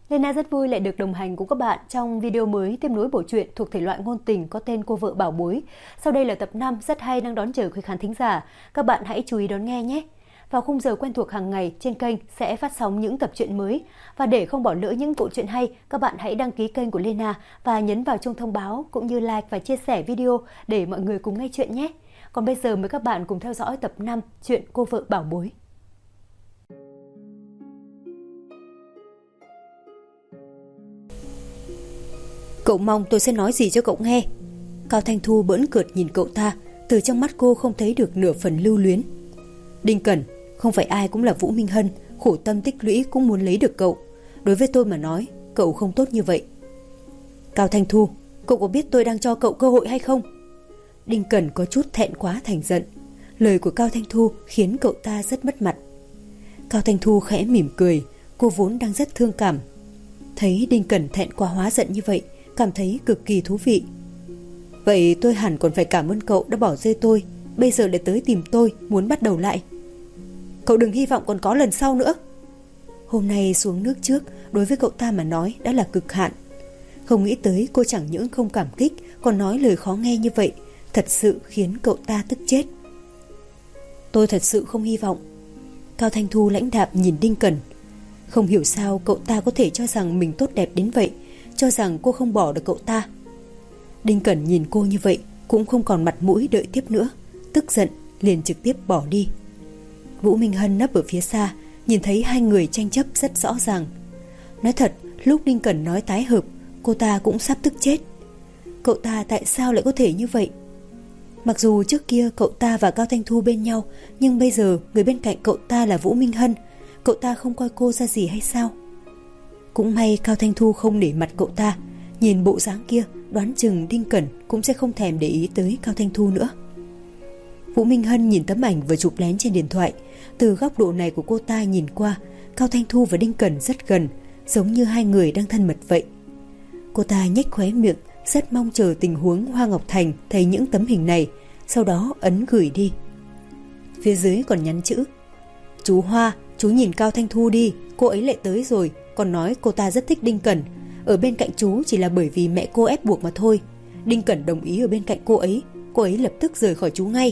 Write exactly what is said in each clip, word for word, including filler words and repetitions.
Lena rất vui lại được đồng hành cùng các bạn trong video mới tiếp nối bộ truyện thuộc thể loại ngôn tình có tên Cô vợ bảo bối. Sau đây là tập năm rất hay đang đón chờ quý khán thính giả. Các bạn hãy chú ý đón nghe nhé. Vào khung giờ quen thuộc hàng ngày trên kênh sẽ phát sóng những tập truyện mới. Và để không bỏ lỡ những bộ truyện hay, các bạn hãy đăng ký kênh của Lena và nhấn vào chuông thông báo cũng như like và chia sẻ video để mọi người cùng nghe chuyện nhé. Còn bây giờ mời các bạn cùng theo dõi tập năm chuyện Cô vợ bảo bối. Cậu mong tôi sẽ nói gì cho cậu nghe? Cao Thanh Thu bỡn cợt nhìn cậu ta, từ trong mắt cô không thấy được nửa phần lưu luyến. Đinh Cẩn, không phải ai cũng là Vũ Minh Hân, khổ tâm tích lũy cũng muốn lấy được cậu. Đối với tôi mà nói, cậu không tốt như vậy. Cao Thanh Thu, cậu có biết tôi đang cho cậu cơ hội hay không? Đinh Cẩn có chút thẹn quá thành giận. Lời của Cao Thanh Thu khiến cậu ta rất mất mặt. Cao Thanh Thu khẽ mỉm cười, cô vốn đang rất thương cảm. Thấy Đinh Cẩn thẹn quá hóa giận như vậy, cảm thấy cực kỳ thú vị. Vậy tôi hẳn còn phải cảm ơn cậu đã bỏ rơi tôi, bây giờ lại tới tìm tôi muốn bắt đầu lại. Cậu đừng hy vọng còn có lần sau nữa. Hôm nay xuống nước trước đối với cậu ta mà nói đã là cực hạn. Không nghĩ tới cô chẳng những không cảm kích còn nói lời khó nghe như vậy, thật sự khiến cậu ta tức chết. Tôi thật sự không hy vọng. Cao Thanh Thu lãnh đạm nhìn Đinh Cẩn. Không hiểu sao cậu ta có thể cho rằng mình tốt đẹp đến vậy, cho rằng cô không bỏ được cậu ta. Đinh Cẩn nhìn cô như vậy cũng không còn mặt mũi đợi tiếp nữa, tức giận liền trực tiếp bỏ đi. Vũ Minh Hân nấp ở phía xa, nhìn thấy hai người tranh chấp rất rõ ràng. Nói thật, lúc Đinh Cẩn nói tái hợp, cô ta cũng sắp tức chết. Cậu ta tại sao lại có thể như vậy? Mặc dù trước kia cậu ta và Cao Thanh Thu bên nhau, nhưng bây giờ người bên cạnh cậu ta là Vũ Minh Hân, cậu ta không coi cô ra gì hay sao? Cũng may Cao Thanh Thu không để mặt cậu ta, nhìn bộ dáng kia đoán chừng Đinh Cẩn cũng sẽ không thèm để ý tới Cao Thanh Thu nữa. Vũ Minh Hân nhìn tấm ảnh vừa chụp lén trên điện thoại, từ góc độ này của cô ta nhìn qua, Cao Thanh Thu và Đinh Cẩn rất gần, giống như hai người đang thân mật vậy. Cô ta nhếch khóe miệng, rất mong chờ tình huống Hoa Ngọc Thành thấy những tấm hình này, sau đó ấn gửi đi. Phía dưới còn nhắn chữ: Chú Hoa, chú nhìn Cao Thanh Thu đi, cô ấy lại tới rồi, còn nói cô ta rất thích Đinh Cẩn. Ở bên cạnh chú chỉ là bởi vì mẹ cô ép buộc mà thôi. Đinh Cẩn đồng ý ở bên cạnh cô ấy, cô ấy lập tức rời khỏi chú ngay.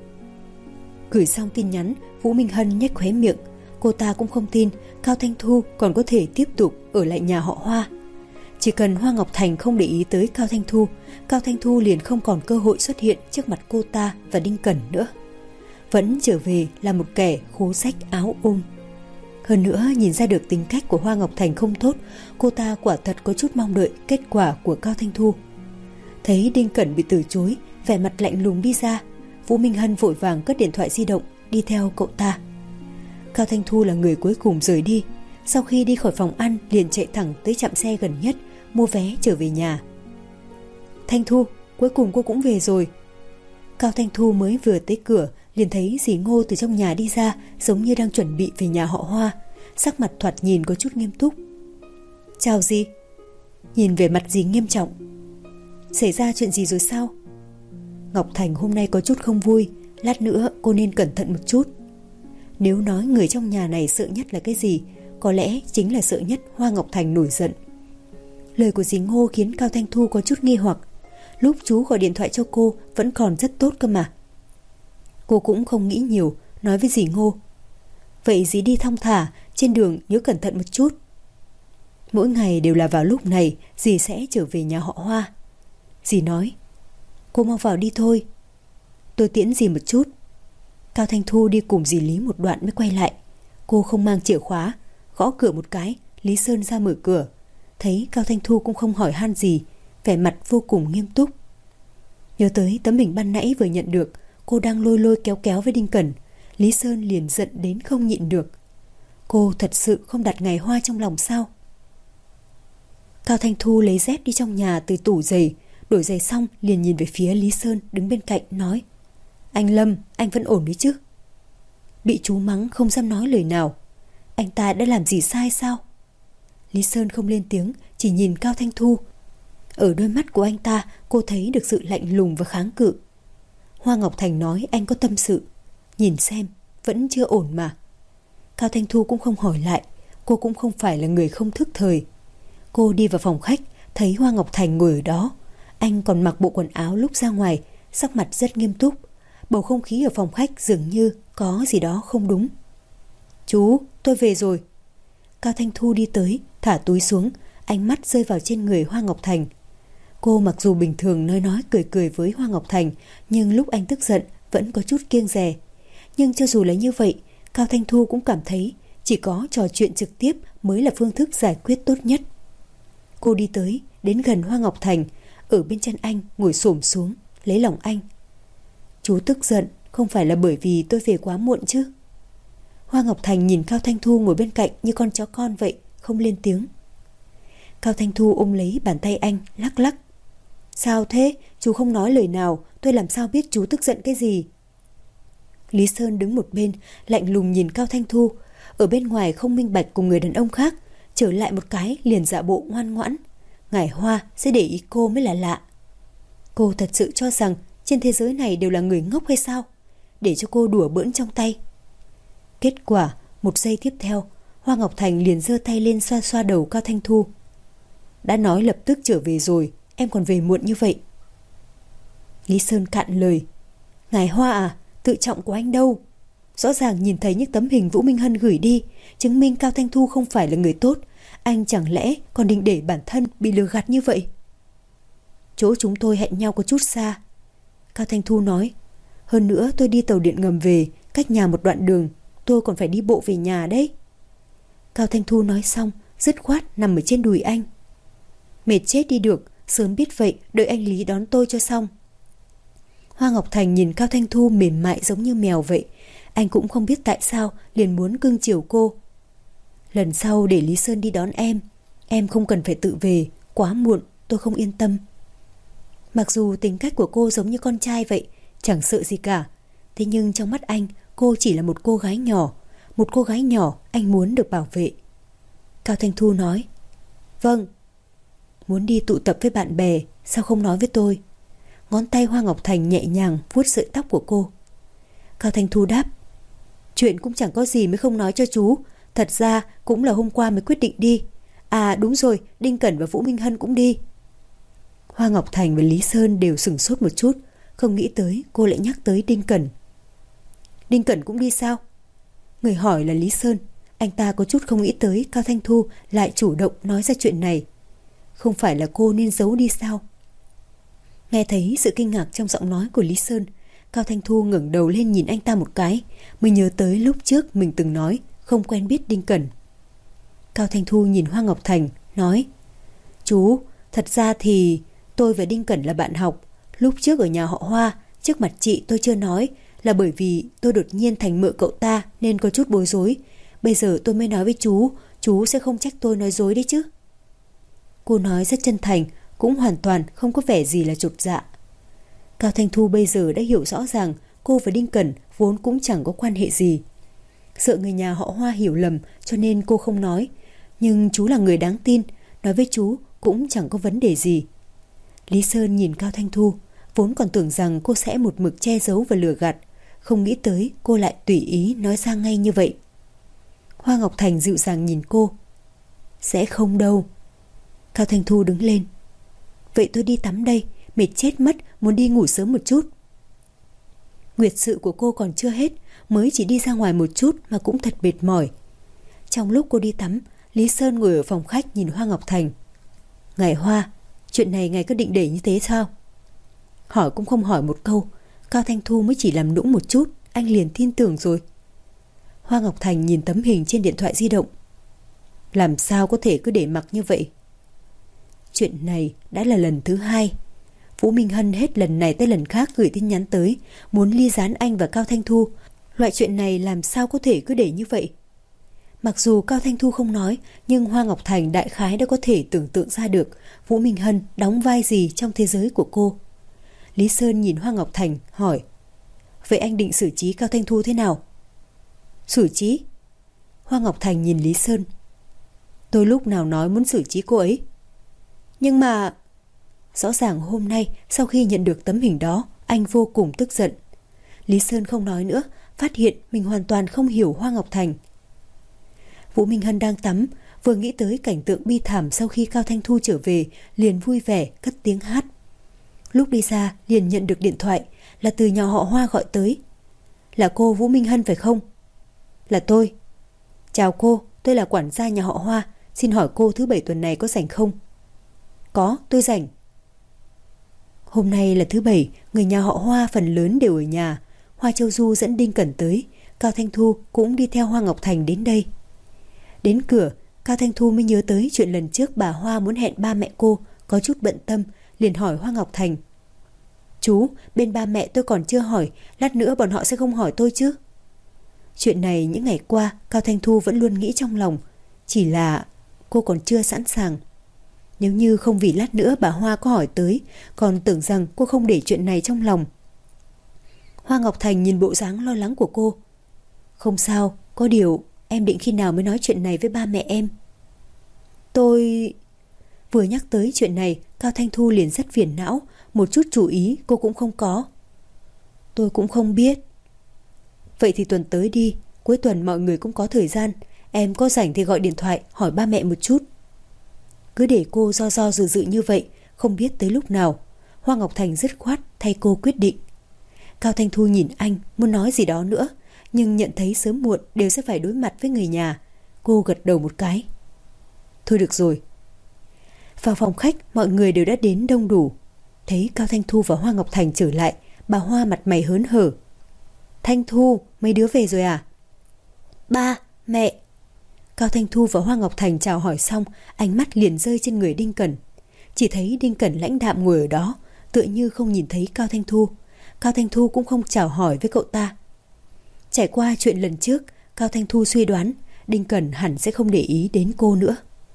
Gửi xong tin nhắn, Vũ Minh Hân nhếch khóe miệng. Cô ta cũng không tin Cao Thanh Thu còn có thể tiếp tục ở lại nhà họ Hoa. Chỉ cần Hoa Ngọc Thành không để ý tới Cao Thanh Thu, Cao Thanh Thu liền không còn cơ hội xuất hiện trước mặt cô ta và Đinh Cẩn nữa. Vẫn trở về là một kẻ khố rách áo ôm. Hơn nữa nhìn ra được tính cách của Hoa Ngọc Thành không tốt, cô ta quả thật có chút mong đợi kết quả của Cao Thanh Thu. Thấy Đinh Cẩn bị từ chối, vẻ mặt lạnh lùng đi ra, Vũ Minh Hân vội vàng cất điện thoại di động đi theo cậu ta. Cao Thanh Thu là người cuối cùng rời đi. Sau khi đi khỏi phòng ăn liền chạy thẳng tới trạm xe gần nhất, mua vé trở về nhà. Thanh Thu, cuối cùng cô cũng về rồi. Cao Thanh Thu mới vừa tới cửa liền thấy dì Ngô từ trong nhà đi ra, giống như đang chuẩn bị về nhà họ Hoa, sắc mặt thoạt nhìn có chút nghiêm túc. Chào dì. Nhìn về mặt dì nghiêm trọng. Xảy ra chuyện gì rồi sao? Ngọc Thành hôm nay có chút không vui, lát nữa cô nên cẩn thận một chút. Nếu nói người trong nhà này sợ nhất là cái gì, có lẽ chính là sợ nhất Hoa Ngọc Thành nổi giận. Lời của dì Ngô khiến Cao Thanh Thu có chút nghi hoặc. Lúc chú gọi điện thoại cho cô vẫn còn rất tốt cơ mà. Cô cũng không nghĩ nhiều, nói với dì Ngô: Vậy dì đi thong thả, trên đường nhớ cẩn thận một chút. Mỗi ngày đều là vào lúc này dì sẽ trở về nhà họ Hoa. Dì nói: Cô mau vào đi thôi, tôi tiễn dì một chút. Cao Thanh Thu đi cùng dì Lý một đoạn mới quay lại. Cô không mang chìa khóa, gõ cửa một cái, Lý Sơn ra mở cửa. Thấy Cao Thanh Thu cũng không hỏi han gì, vẻ mặt vô cùng nghiêm túc. Nhớ tới tấm hình ban nãy vừa nhận được, cô đang lôi lôi kéo kéo với Đinh Cẩn, Lý Sơn liền giận đến không nhịn được. Cô thật sự không đặt ngày Hoa trong lòng sao? Cao Thanh Thu lấy dép đi trong nhà từ tủ giày, đổi giày xong liền nhìn về phía Lý Sơn đứng bên cạnh nói: Anh Lâm, anh vẫn ổn đấy chứ? Bị chú mắng không dám nói lời nào. Anh ta đã làm gì sai sao? Lý Sơn không lên tiếng, chỉ nhìn Cao Thanh Thu. Ở đôi mắt của anh ta cô thấy được sự lạnh lùng và kháng cự. Hoa Ngọc Thành nói anh có tâm sự, nhìn xem vẫn chưa ổn mà. Cao Thanh Thu cũng không hỏi lại, cô cũng không phải là người không thức thời. Cô đi vào phòng khách, thấy Hoa Ngọc Thành ngồi ở đó. Anh còn mặc bộ quần áo lúc ra ngoài, sắc mặt rất nghiêm túc. Bầu không khí ở phòng khách dường như có gì đó không đúng. Chú, tôi về rồi. Cao Thanh Thu đi tới, thả túi xuống, ánh mắt rơi vào trên người Hoa Ngọc Thành. Cô mặc dù bình thường nói nói cười cười với Hoa Ngọc Thành, nhưng lúc anh tức giận vẫn có chút kiêng dè. Nhưng cho dù là như vậy, Cao Thanh Thu cũng cảm thấy chỉ có trò chuyện trực tiếp mới là phương thức giải quyết tốt nhất. Cô đi tới, đến gần Hoa Ngọc Thành, ở bên chân anh ngồi xổm xuống, lấy lòng anh. Chú tức giận không phải là bởi vì tôi về quá muộn chứ? Hoa Ngọc Thành nhìn Cao Thanh Thu ngồi bên cạnh như con chó con vậy, không lên tiếng. Cao Thanh Thu ôm lấy bàn tay anh, lắc lắc. Sao thế? Chú không nói lời nào, tôi làm sao biết chú tức giận cái gì? Lý Sơn đứng một bên, lạnh lùng nhìn Cao Thanh Thu. Ở bên ngoài không minh bạch cùng người đàn ông khác, trở lại một cái liền giả bộ ngoan ngoãn. Ngải Hoa sẽ để ý cô mới là lạ. Cô thật sự cho rằng trên thế giới này đều là người ngốc hay sao? Để cho cô đùa bỡn trong tay. Kết quả, một giây tiếp theo, Hoa Ngọc Thành liền giơ tay lên xoa xoa đầu Cao Thanh Thu. Đã nói lập tức trở về rồi, em còn về muộn như vậy. Lý Sơn cạn lời. Ngài Hoa à, tự trọng của anh đâu? Rõ ràng nhìn thấy những tấm hình Vũ Minh Hân gửi đi, chứng minh Cao Thanh Thu không phải là người tốt. Anh chẳng lẽ còn định để bản thân bị lừa gạt như vậy? Chỗ chúng tôi hẹn nhau có chút xa, Cao Thanh Thu nói. Hơn nữa tôi đi tàu điện ngầm về, cách nhà một đoạn đường, tôi còn phải đi bộ về nhà đấy. Cao Thanh Thu nói xong, dứt khoát nằm ở trên đùi anh. Mệt chết đi được, sớm biết vậy, đợi anh Lý đón tôi cho xong. Hoa Ngọc Thành nhìn Cao Thanh Thu mềm mại giống như mèo vậy. Anh cũng không biết tại sao liền muốn cưng chiều cô. Lần sau để Lý Sơn đi đón em, em không cần phải tự về, quá muộn, tôi không yên tâm. Mặc dù tính cách của cô giống như con trai vậy, chẳng sợ gì cả. Thế nhưng trong mắt anh, cô chỉ là một cô gái nhỏ. Một cô gái nhỏ anh muốn được bảo vệ. Cao Thanh Thu nói. Vâng. Muốn đi tụ tập với bạn bè, sao không nói với tôi? Ngón tay Hoa Ngọc Thành nhẹ nhàng vuốt sợi tóc của cô. Cao Thanh Thu đáp. Chuyện cũng chẳng có gì mới không nói cho chú. Thật ra cũng là hôm qua mới quyết định đi. À đúng rồi, Đinh Cẩn và Vũ Minh Hân cũng đi. Hoa Ngọc Thành và Lý Sơn đều sửng sốt một chút. Không nghĩ tới cô lại nhắc tới Đinh Cẩn. Đinh Cẩn cũng đi sao? Người hỏi là Lý Sơn. Anh ta có chút không nghĩ tới Cao Thanh Thu lại chủ động nói ra chuyện này. Không phải là cô nên giấu đi sao? Nghe thấy sự kinh ngạc trong giọng nói của Lý Sơn, Cao Thanh Thu ngẩng đầu lên nhìn anh ta một cái, mới nhớ tới lúc trước mình từng nói không quen biết Đinh Cẩn. Cao Thanh Thu nhìn Hoa Ngọc Thành, nói. Chú, thật ra thì tôi và Đinh Cẩn là bạn học. Lúc trước ở nhà họ Hoa, trước mặt chị tôi chưa nói, là bởi vì tôi đột nhiên thành mợ cậu ta nên có chút bối rối. Bây giờ tôi mới nói với chú, chú sẽ không trách tôi nói dối đấy chứ. Cô nói rất chân thành, cũng hoàn toàn không có vẻ gì là chột dạ. Cao Thanh Thu bây giờ đã hiểu rõ ràng cô và Đinh Cẩn vốn cũng chẳng có quan hệ gì. Sợ người nhà họ Hoa hiểu lầm cho nên cô không nói. Nhưng chú là người đáng tin, nói với chú cũng chẳng có vấn đề gì. Lý Sơn nhìn Cao Thanh Thu, vốn còn tưởng rằng cô sẽ một mực che giấu và lừa gạt, không nghĩ tới cô lại tùy ý nói ra ngay như vậy. Hoa Ngọc Thành dịu dàng nhìn cô. Sẽ không đâu. Cao Thanh Thu đứng lên. Vậy tôi đi tắm đây, mệt chết mất, muốn đi ngủ sớm một chút. Nguyệt sự của cô còn chưa hết, mới chỉ đi ra ngoài một chút mà cũng thật mệt mỏi. Trong lúc cô đi tắm, Lý Sơn ngồi ở phòng khách nhìn Hoa Ngọc Thành. Ngài Hoa, chuyện này ngài cứ định để như thế sao? Hỏi cũng không hỏi một câu, Cao Thanh Thu mới chỉ làm nũng một chút, anh liền tin tưởng rồi. Hoa Ngọc Thành nhìn tấm hình trên điện thoại di động. Làm sao có thể cứ để mặc như vậy? Chuyện này đã là lần thứ hai. Vũ Minh Hân hết lần này tới lần khác gửi tin nhắn tới, muốn ly gián anh và Cao Thanh Thu. Loại chuyện này làm sao có thể cứ để như vậy? Mặc dù Cao Thanh Thu không nói, nhưng Hoa Ngọc Thành đại khái đã có thể tưởng tượng ra được Vũ Minh Hân đóng vai gì trong thế giới của cô. Lý Sơn nhìn Hoa Ngọc Thành hỏi. Vậy anh định xử trí Cao Thanh Thu thế nào? Xử trí? Hoa Ngọc Thành nhìn Lý Sơn. Tôi lúc nào nói muốn xử trí cô ấy? Nhưng mà... Rõ ràng hôm nay sau khi nhận được tấm hình đó, anh vô cùng tức giận. Lý Sơn không nói nữa, phát hiện mình hoàn toàn không hiểu Hoa Ngọc Thành. Vũ Minh Hân đang tắm, Vừa nghĩ tới cảnh tượng bi thảm sau khi Cao Thanh Thu trở về, liền vui vẻ cất tiếng hát. Lúc đi xa liền nhận được điện thoại, là từ nhà họ Hoa gọi tới. Là cô Vũ Minh Hân phải không? Là tôi. Chào cô, tôi là quản gia nhà họ Hoa, xin hỏi cô thứ bảy tuần này có rảnh không? Có, tôi rảnh. Hôm nay là thứ bảy, người nhà họ Hoa phần lớn đều ở nhà. Hoa Châu Du dẫn Đinh Cẩn tới, Cao Thanh Thu cũng đi theo Hoa Ngọc Thành đến đây. Đến cửa, Cao Thanh Thu mới nhớ tới chuyện lần trước bà Hoa muốn hẹn ba mẹ cô, có chút bận tâm, liền hỏi Hoa Ngọc Thành. Chú, bên ba mẹ tôi còn chưa hỏi, lát nữa bọn họ sẽ không hỏi tôi chứ? Chuyện này những ngày qua Cao Thanh Thu vẫn luôn nghĩ trong lòng, chỉ là cô còn chưa sẵn sàng. Nếu như không vì lát nữa bà Hoa có hỏi tới, còn tưởng rằng cô không để chuyện này trong lòng. Hoa Ngọc Thành nhìn bộ dáng lo lắng của cô. Không sao, có điều em định khi nào mới nói chuyện này với ba mẹ em? Tôi... Vừa nhắc tới chuyện này, Cao Thanh Thu liền rất phiền não, một chút chú ý cô cũng không có. Tôi cũng không biết. Vậy thì tuần tới đi, cuối tuần mọi người cũng có thời gian, em có rảnh thì gọi điện thoại hỏi ba mẹ một chút. Cứ để cô do do dự dự như vậy, không biết tới lúc nào, Hoa Ngọc Thành dứt khoát thay cô quyết định. Cao Thanh Thu nhìn anh muốn nói gì đó nữa, nhưng nhận thấy sớm muộn đều sẽ phải đối mặt với người nhà. Cô gật đầu một cái. Thôi được rồi. Vào phòng khách, mọi người đều đã đến đông đủ. Thấy Cao Thanh Thu và Hoa Ngọc Thành trở lại, bà Hoa mặt mày hớn hở. Thanh Thu, mấy đứa về rồi à? Ba, mẹ. Cao Thanh Thu và Hoa Ngọc Thành chào hỏi xong, ánh mắt liền rơi trên người Đinh Cẩn. Chỉ thấy Đinh Cẩn lãnh đạm ngồi ở đó, tựa như không nhìn thấy Cao Thanh Thu. Cao Thanh Thu cũng không chào hỏi với cậu ta. Trải qua chuyện lần trước, Cao Thanh Thu suy đoán Đinh Cẩn hẳn sẽ không để ý đến cô nữa.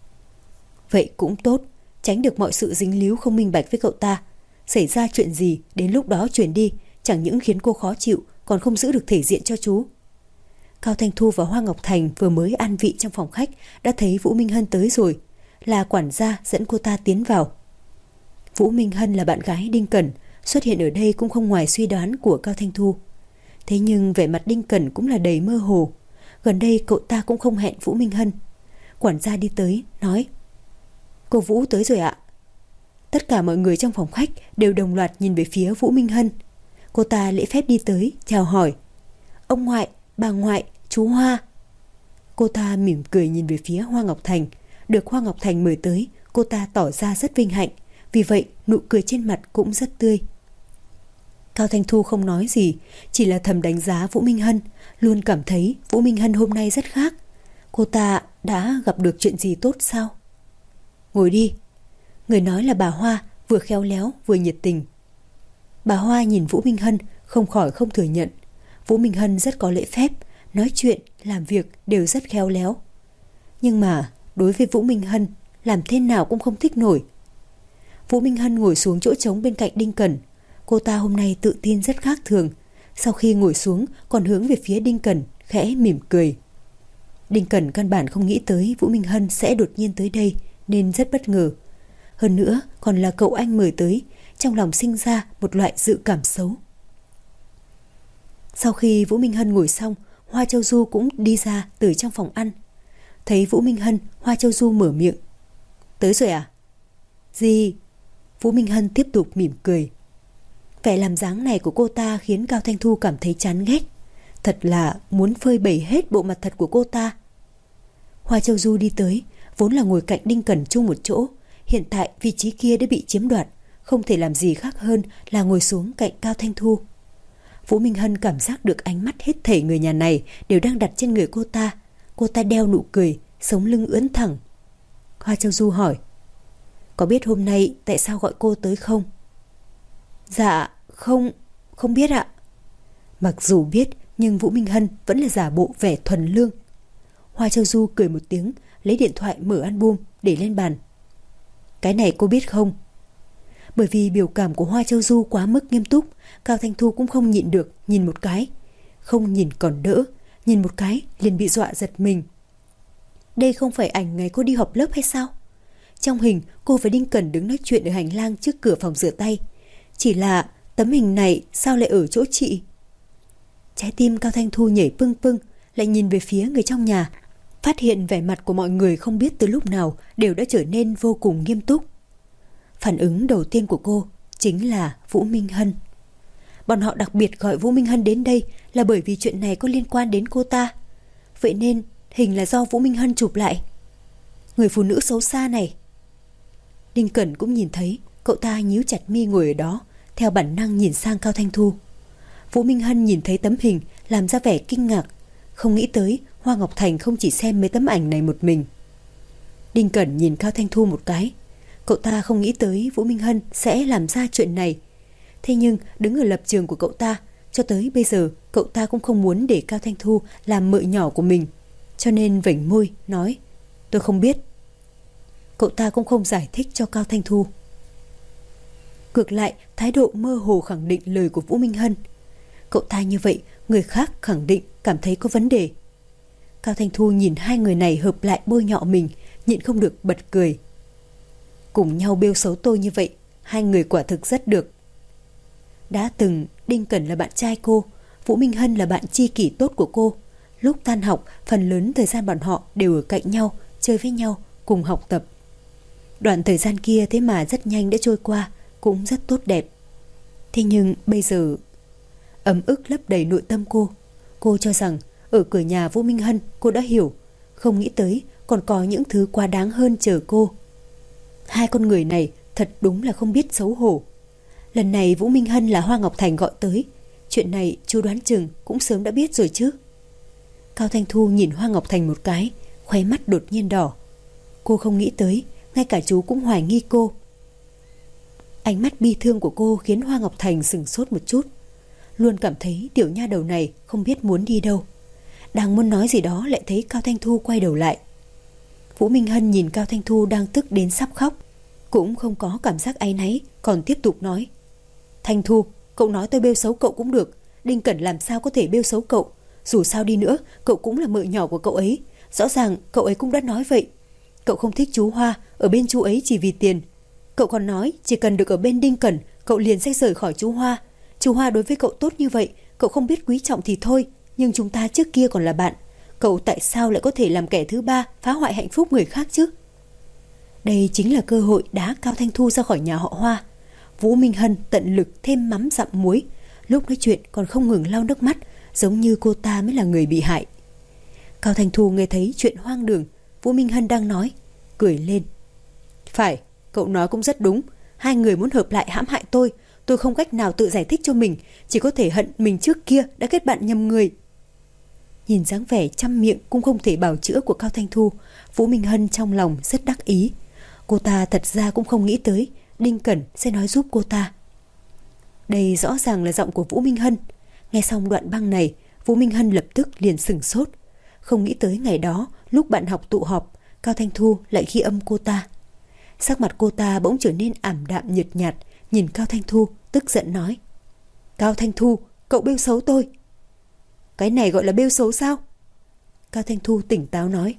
Vậy cũng tốt, tránh được mọi sự dính líu không minh bạch với cậu ta. Xảy ra chuyện gì đến lúc đó truyền đi, chẳng những khiến cô khó chịu, còn không giữ được thể diện cho chú. Cao Thanh Thu và Hoa Ngọc Thành vừa mới an vị trong phòng khách đã thấy Vũ Minh Hân tới rồi, là quản gia dẫn cô ta tiến vào. Vũ Minh Hân là bạn gái Đinh Cẩn, xuất hiện ở đây cũng không ngoài suy đoán của Cao Thanh Thu. Thế nhưng vẻ mặt Đinh Cẩn cũng là đầy mơ hồ. Gần đây cậu ta cũng không hẹn Vũ Minh Hân. Quản gia đi tới, nói: Cô Vũ tới rồi ạ. Tất cả mọi người trong phòng khách đều đồng loạt nhìn về phía Vũ Minh Hân. Cô ta lễ phép đi tới, chào hỏi: Ông ngoại, bà ngoại, chú Hoa. Cô ta mỉm cười nhìn về phía Hoa Ngọc Thành. Được Hoa Ngọc Thành mời tới, cô ta tỏ ra rất vinh hạnh, vì vậy nụ cười trên mặt cũng rất tươi. Cao Thanh Thu không nói gì, chỉ là thầm đánh giá Vũ Minh Hân, luôn cảm thấy Vũ Minh Hân hôm nay rất khác. Cô ta đã gặp được chuyện gì tốt sao? Ngồi đi. Người nói là bà Hoa, vừa khéo léo vừa nhiệt tình. Bà Hoa nhìn Vũ Minh Hân, không khỏi không thừa nhận. Vũ Minh Hân rất có lễ phép, nói chuyện, làm việc đều rất khéo léo. Nhưng mà đối với Vũ Minh Hân, làm thế nào cũng không thích nổi. Vũ Minh Hân ngồi xuống chỗ trống bên cạnh Đinh Cẩn. Cô ta hôm nay tự tin rất khác thường. Sau khi ngồi xuống còn hướng về phía Đinh Cẩn, khẽ mỉm cười. Đinh Cẩn căn bản không nghĩ tới Vũ Minh Hân sẽ đột nhiên tới đây, nên rất bất ngờ. Hơn nữa còn là cậu anh mời tới, trong lòng sinh ra một loại dự cảm xấu. Sau khi Vũ Minh Hân ngồi xong, Hoa Châu Du cũng đi ra từ trong phòng ăn. Thấy Vũ Minh Hân, Hoa Châu Du mở miệng: Tới rồi à? Gì? Vũ Minh Hân tiếp tục mỉm cười. Vẻ làm dáng này của cô ta khiến Cao Thanh Thu cảm thấy chán ghét. Thật là muốn phơi bày hết bộ mặt thật của cô ta. Hoa Châu Du đi tới, vốn là ngồi cạnh Đinh Cẩn chung một chỗ, hiện tại vị trí kia đã bị chiếm đoạt, không thể làm gì khác hơn là ngồi xuống cạnh Cao Thanh Thu. Vũ Minh Hân cảm giác được ánh mắt hết thảy người nhà này đều đang đặt trên người cô ta. Cô ta đeo nụ cười, sống lưng ưỡn thẳng. Hoa Châu Du hỏi: Có biết hôm nay tại sao gọi cô tới không? Dạ, không, không biết ạ. Mặc dù biết, nhưng Vũ Minh Hân vẫn là giả bộ vẻ thuần lương. Hoa Châu Du cười một tiếng, lấy điện thoại mở album để lên bàn. Cái này cô biết không? Bởi vì biểu cảm của Hoa Châu Du quá mức nghiêm túc, Cao Thanh Thu cũng không nhịn được nhìn một cái. Không nhìn còn đỡ, nhìn một cái liền bị dọa giật mình. Đây không phải ảnh ngày cô đi họp lớp hay sao? Trong hình, cô và Đinh Cẩn đứng nói chuyện ở hành lang trước cửa phòng rửa tay. Chỉ là tấm hình này sao lại ở chỗ chị? Trái tim Cao Thanh Thu nhảy pưng pưng, lại nhìn về phía người trong nhà. phát hiện vẻ mặt của mọi người không biết từ lúc nào đều đã trở nên vô cùng nghiêm túc. Phản ứng đầu tiên của cô chính là Vũ Minh Hân. Bọn họ đặc biệt gọi Vũ Minh Hân đến đây là bởi vì chuyện này có liên quan đến cô ta. Vậy nên hình là do Vũ Minh Hân chụp lại. Người phụ nữ xấu xa này. Đinh Cẩn cũng nhìn thấy, cậu ta nhíu chặt mi ngồi ở đó, theo bản năng nhìn sang Cao Thanh Thu. Vũ Minh Hân nhìn thấy tấm hình làm ra vẻ kinh ngạc, không nghĩ tới Hoa Ngọc Thành không chỉ xem mấy tấm ảnh này một mình. Đinh Cẩn nhìn Cao Thanh Thu một cái. Cậu ta không nghĩ tới Vũ Minh Hân sẽ làm ra chuyện này. Thế nhưng đứng ở lập trường của cậu ta, cho tới bây giờ cậu ta cũng không muốn để Cao Thanh Thu làm mợ nhỏ của mình, cho nên vểnh môi nói: tôi không biết. Cậu ta cũng không giải thích cho Cao Thanh Thu. Ngược lại, thái độ mơ hồ khẳng định lời của Vũ Minh Hân. Cậu ta như vậy, người khác khẳng định cảm thấy có vấn đề. Cao Thanh Thu nhìn hai người này hợp lại bôi nhọ mình, nhịn không được bật cười. Cùng nhau bêu xấu tôi như vậy, hai người quả thực rất được. Đã từng, Đinh Cẩn là bạn trai cô, Vũ Minh Hân là bạn tri kỷ tốt của cô. Lúc tan học, phần lớn thời gian bọn họ đều ở cạnh nhau, chơi với nhau, cùng học tập. Đoạn thời gian kia thế mà rất nhanh đã trôi qua, cũng rất tốt đẹp. Thế nhưng bây giờ, ấm ức lấp đầy nội tâm cô. Cô cho rằng ở cửa nhà Vũ Minh Hân cô đã hiểu, không nghĩ tới còn có những thứ quá đáng hơn chờ cô. Hai con người này thật đúng là không biết xấu hổ. Lần này Vũ Minh Hân là Hoa Ngọc Thành gọi tới, chuyện này chú đoán chừng cũng sớm đã biết rồi chứ. Cao Thanh Thu nhìn Hoa Ngọc Thành một cái, khóe mắt đột nhiên đỏ. Cô không nghĩ tới, ngay cả chú cũng hoài nghi cô. Ánh mắt bi thương của cô khiến Hoa Ngọc Thành sửng sốt một chút. Luôn cảm thấy tiểu nha đầu này không biết muốn đi đâu. Đang muốn nói gì đó lại thấy Cao Thanh Thu quay đầu lại. Vũ Minh Hân nhìn Cao Thanh Thu đang tức đến sắp khóc, cũng không có cảm giác áy náy, còn tiếp tục nói: Thanh Thu, cậu nói tôi bêu xấu cậu cũng được, Đinh Cẩn làm sao có thể bêu xấu cậu. Dù sao đi nữa, cậu cũng là mợ nhỏ của cậu ấy. Rõ ràng cậu ấy cũng đã nói vậy. Cậu không thích chú Hoa, ở bên chú ấy chỉ vì tiền. Cậu còn nói chỉ cần được ở bên Đinh Cẩn, cậu liền sẽ rời khỏi chú Hoa. Chú Hoa đối với cậu tốt như vậy, cậu không biết quý trọng thì thôi, nhưng chúng ta trước kia còn là bạn. Cậu tại sao lại có thể làm kẻ thứ ba, phá hoại hạnh phúc người khác chứ? Đây chính là cơ hội đá Cao Thanh Thu ra khỏi nhà họ Hoa. Vũ Minh Hân tận lực thêm mắm dặm muối, lúc nói chuyện còn không ngừng lau nước mắt, giống như cô ta mới là người bị hại. Cao Thanh Thu nghe thấy chuyện hoang đường Vũ Minh Hân đang nói, cười lên. Phải, cậu nói cũng rất đúng. Hai người muốn hợp lại hãm hại tôi, tôi không cách nào tự giải thích cho mình, chỉ có thể hận mình trước kia đã kết bạn nhầm người. Nhìn dáng vẻ trăm miệng cũng không thể bào chữa của Cao Thanh Thu, Vũ Minh Hân trong lòng rất đắc ý. Cô ta thật ra cũng không nghĩ tới Đinh Cẩn sẽ nói giúp cô ta. Đây rõ ràng là giọng của Vũ Minh Hân. Nghe xong đoạn băng này, Vũ Minh Hân lập tức liền sửng sốt. Không nghĩ tới ngày đó, lúc bạn học tụ họp, Cao Thanh Thu lại ghi âm cô ta. Sắc mặt cô ta bỗng trở nên ảm đạm nhợt nhạt, nhìn Cao Thanh Thu tức giận nói: Cao Thanh Thu, cậu bêu xấu tôi. Cái này gọi là bêu xấu sao? Cao Thanh Thu tỉnh táo nói: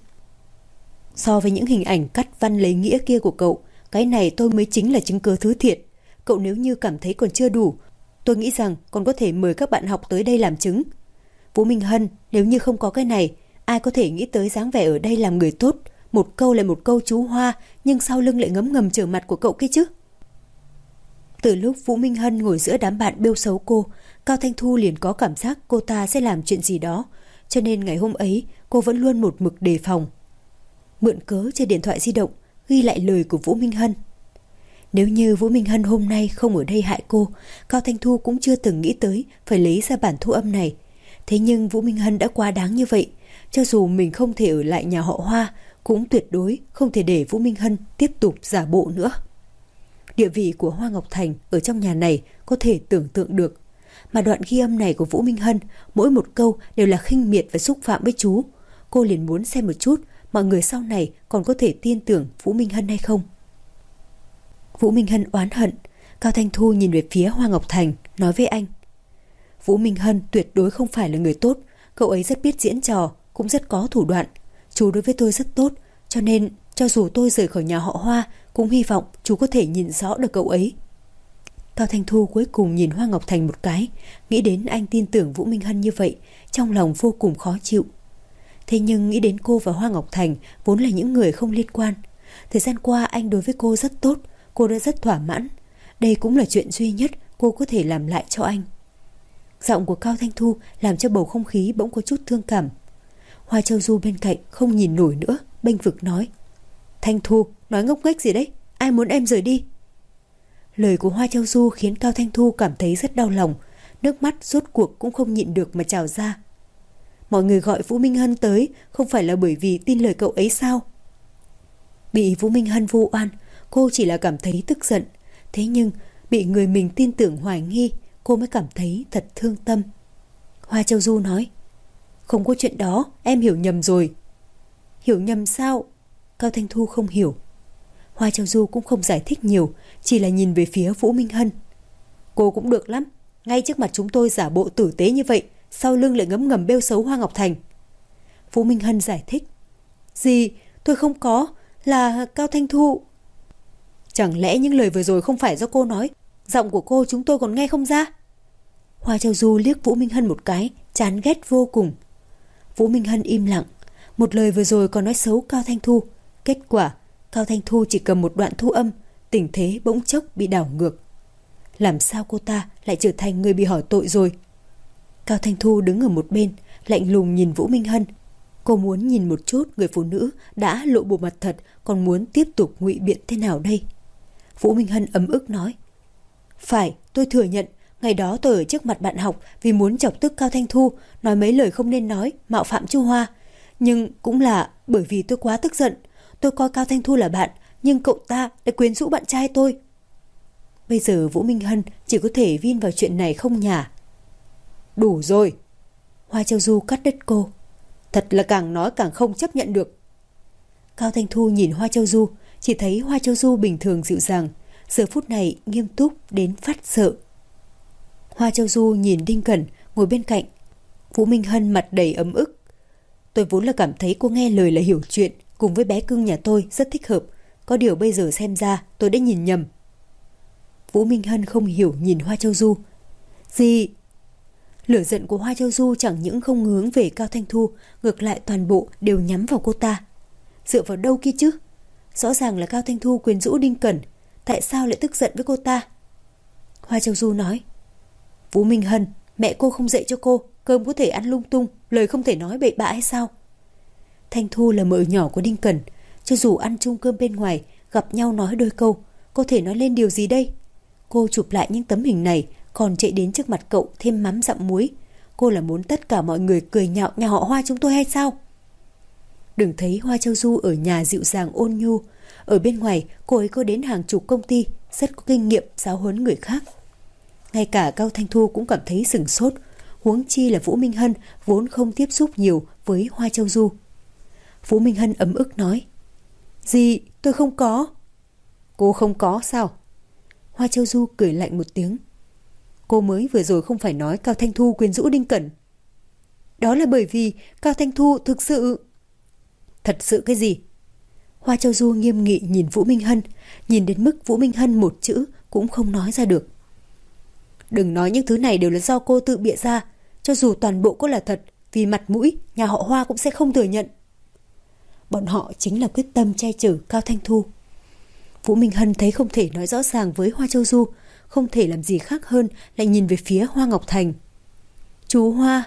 So với những hình ảnh cắt văn lấy nghĩa kia của cậu, cái này tôi mới chính là chứng cứ thứ thiệt. Cậu nếu như cảm thấy còn chưa đủ, tôi nghĩ rằng còn có thể mời các bạn học tới đây làm chứng. Vũ Minh Hân, nếu như không có cái này, ai có thể nghĩ tới dáng vẻ ở đây làm người tốt, một câu lại một câu chú Hoa, nhưng sau lưng lại ngấm ngầm trở mặt của cậu kia chứ. Từ lúc Vũ Minh Hân ngồi giữa đám bạn bêu xấu cô, Cao Thanh Thu liền có cảm giác cô ta sẽ làm chuyện gì đó, cho nên ngày hôm ấy cô vẫn luôn một mực đề phòng. Mượn cớ trên điện thoại di động ghi lại lời của Vũ Minh Hân. Nếu như Vũ Minh Hân hôm nay không ở đây hại cô, Cao Thanh Thu cũng chưa từng nghĩ tới phải lấy ra bản thu âm này. Thế nhưng Vũ Minh Hân đã quá đáng như vậy, cho dù mình không thể ở lại nhà họ Hoa, cũng tuyệt đối không thể để Vũ Minh Hân tiếp tục giả bộ nữa. Địa vị của Hoa Ngọc Thành ở trong nhà này có thể tưởng tượng được, mà đoạn ghi âm này của Vũ Minh Hân, mỗi một câu đều là khinh miệt và xúc phạm với chú. Cô liền muốn xem một chút mọi người sau này còn có thể tin tưởng Vũ Minh Hân hay không. Vũ Minh Hân oán hận. Cao Thanh Thu nhìn về phía Hoa Ngọc Thành, nói với anh: Vũ Minh Hân tuyệt đối không phải là người tốt. Cậu ấy rất biết diễn trò, cũng rất có thủ đoạn. Chú đối với tôi rất tốt, cho nên cho dù tôi rời khỏi nhà họ Hoa, cũng hy vọng chú có thể nhìn rõ được cậu ấy. Cao Thanh Thu cuối cùng nhìn Hoa Ngọc Thành một cái, nghĩ đến anh tin tưởng Vũ Minh Hân như vậy, trong lòng vô cùng khó chịu. Thế nhưng nghĩ đến cô và Hoa Ngọc Thành vốn là những người không liên quan. Thời gian qua anh đối với cô rất tốt, cô đã rất thỏa mãn. Đây cũng là chuyện duy nhất cô có thể làm lại cho anh. Giọng của Cao Thanh Thu làm cho bầu không khí bỗng có chút thương cảm. Hoa Châu Du bên cạnh không nhìn nổi nữa, bênh vực nói: Thanh Thu, nói ngốc nghếch gì đấy, ai muốn em rời đi? Lời của Hoa Châu Du khiến Cao Thanh Thu cảm thấy rất đau lòng, nước mắt rốt cuộc cũng không nhịn được mà trào ra. Mọi người gọi Vũ Minh Hân tới không phải là bởi vì tin lời cậu ấy sao? Bị Vũ Minh Hân vu oan, cô chỉ là cảm thấy tức giận. Thế nhưng bị người mình tin tưởng hoài nghi, cô mới cảm thấy thật thương tâm. Hoa Châu Du nói: Không có chuyện đó, em hiểu nhầm rồi. Hiểu nhầm sao? Cao Thanh Thu không hiểu. Hoa Châu Du cũng không giải thích nhiều, chỉ là nhìn về phía Vũ Minh Hân. Cô cũng được lắm, ngay trước mặt chúng tôi giả bộ tử tế như vậy, sau lưng lại ngấm ngầm bêu xấu Hoa Ngọc Thành. Vũ Minh Hân giải thích: Gì, tôi không có, là Cao Thanh Thu. Chẳng lẽ những lời vừa rồi không phải do cô nói? Giọng của cô chúng tôi còn nghe không ra. Hoa Châu Du liếc Vũ Minh Hân một cái, chán ghét vô cùng. Vũ Minh Hân im lặng. Một lời vừa rồi còn nói xấu Cao Thanh Thu. Kết quả Cao Thanh Thu chỉ cầm một đoạn thu âm, tình thế bỗng chốc bị đảo ngược. Làm sao cô ta lại trở thành người bị hỏi tội rồi? Cao Thanh Thu đứng ở một bên, lạnh lùng nhìn Vũ Minh Hân. Cô muốn nhìn một chút người phụ nữ đã lộ bộ mặt thật còn muốn tiếp tục ngụy biện thế nào đây? Vũ Minh Hân ấm ức nói: Phải, tôi thừa nhận, ngày đó tôi ở trước mặt bạn học vì muốn chọc tức Cao Thanh Thu, nói mấy lời không nên nói, mạo phạm Chu Hoa. Nhưng cũng là bởi vì tôi quá tức giận. Tôi coi Cao Thanh Thu là bạn, nhưng cậu ta đã quyến rũ bạn trai tôi. Bây giờ Vũ Minh Hân chỉ có thể vin vào chuyện này không nhả. Đủ rồi. Hoa Châu Du cắt đứt cô. Thật là càng nói càng không chấp nhận được. Cao Thanh Thu nhìn Hoa Châu Du, chỉ thấy Hoa Châu Du bình thường dịu dàng, giờ phút này nghiêm túc đến phát sợ. Hoa Châu Du nhìn Đinh Cẩn ngồi bên cạnh. Vũ Minh Hân mặt đầy ấm ức. Tôi vốn là cảm thấy cô nghe lời là hiểu chuyện, cùng với bé cưng nhà tôi rất thích hợp. Có điều bây giờ xem ra tôi đã nhìn nhầm. Vũ Minh Hân không hiểu nhìn Hoa Châu Du. Gì? Lửa giận của Hoa Châu Du chẳng những không hướng về Cao Thanh Thu, ngược lại toàn bộ đều nhắm vào cô ta. Dựa vào đâu kia chứ? Rõ ràng là Cao Thanh Thu quyến rũ Đinh Cẩn, tại sao lại tức giận với cô ta? Hoa Châu Du nói: Vũ Minh Hân, mẹ cô không dạy cho cô cơm có thể ăn lung tung, lời không thể nói bậy bạ hay sao? Thanh Thu là mợ nhỏ của Đinh Cẩn, cho dù ăn chung cơm bên ngoài, gặp nhau nói đôi câu, có thể nói lên điều gì đây? Cô chụp lại những tấm hình này, còn chạy đến trước mặt cậu thêm mắm dặm muối. Cô là muốn tất cả mọi người cười nhạo nhà họ Hoa chúng tôi hay sao? Đừng thấy Hoa Châu Du ở nhà dịu dàng ôn nhu, ở bên ngoài cô ấy có đến hàng chục công ty, rất có kinh nghiệm giáo huấn người khác. Ngay cả Cao Thanh Thu cũng cảm thấy sửng sốt, huống chi là Vũ Minh Hân vốn không tiếp xúc nhiều với Hoa Châu Du. Vũ Minh Hân ấm ức nói: Gì, tôi không có. Cô không có sao? Hoa Châu Du cười lạnh một tiếng. Cô mới vừa rồi không phải nói Cao Thanh Thu quyến rũ Đinh Cẩn. Đó là bởi vì Cao Thanh Thu thực sự... Thật sự cái gì? Hoa Châu Du nghiêm nghị nhìn Vũ Minh Hân, nhìn đến mức Vũ Minh Hân một chữ cũng không nói ra được. Đừng nói những thứ này đều là do cô tự bịa ra. Cho dù toàn bộ có là thật, vì mặt mũi, nhà họ Hoa cũng sẽ không thừa nhận. Bọn họ chính là quyết tâm che chở Cao Thanh Thu. Vũ Minh Hân thấy không thể nói rõ ràng với Hoa Châu Du, không thể làm gì khác hơn lại nhìn về phía Hoa Ngọc Thành. Chú Hoa.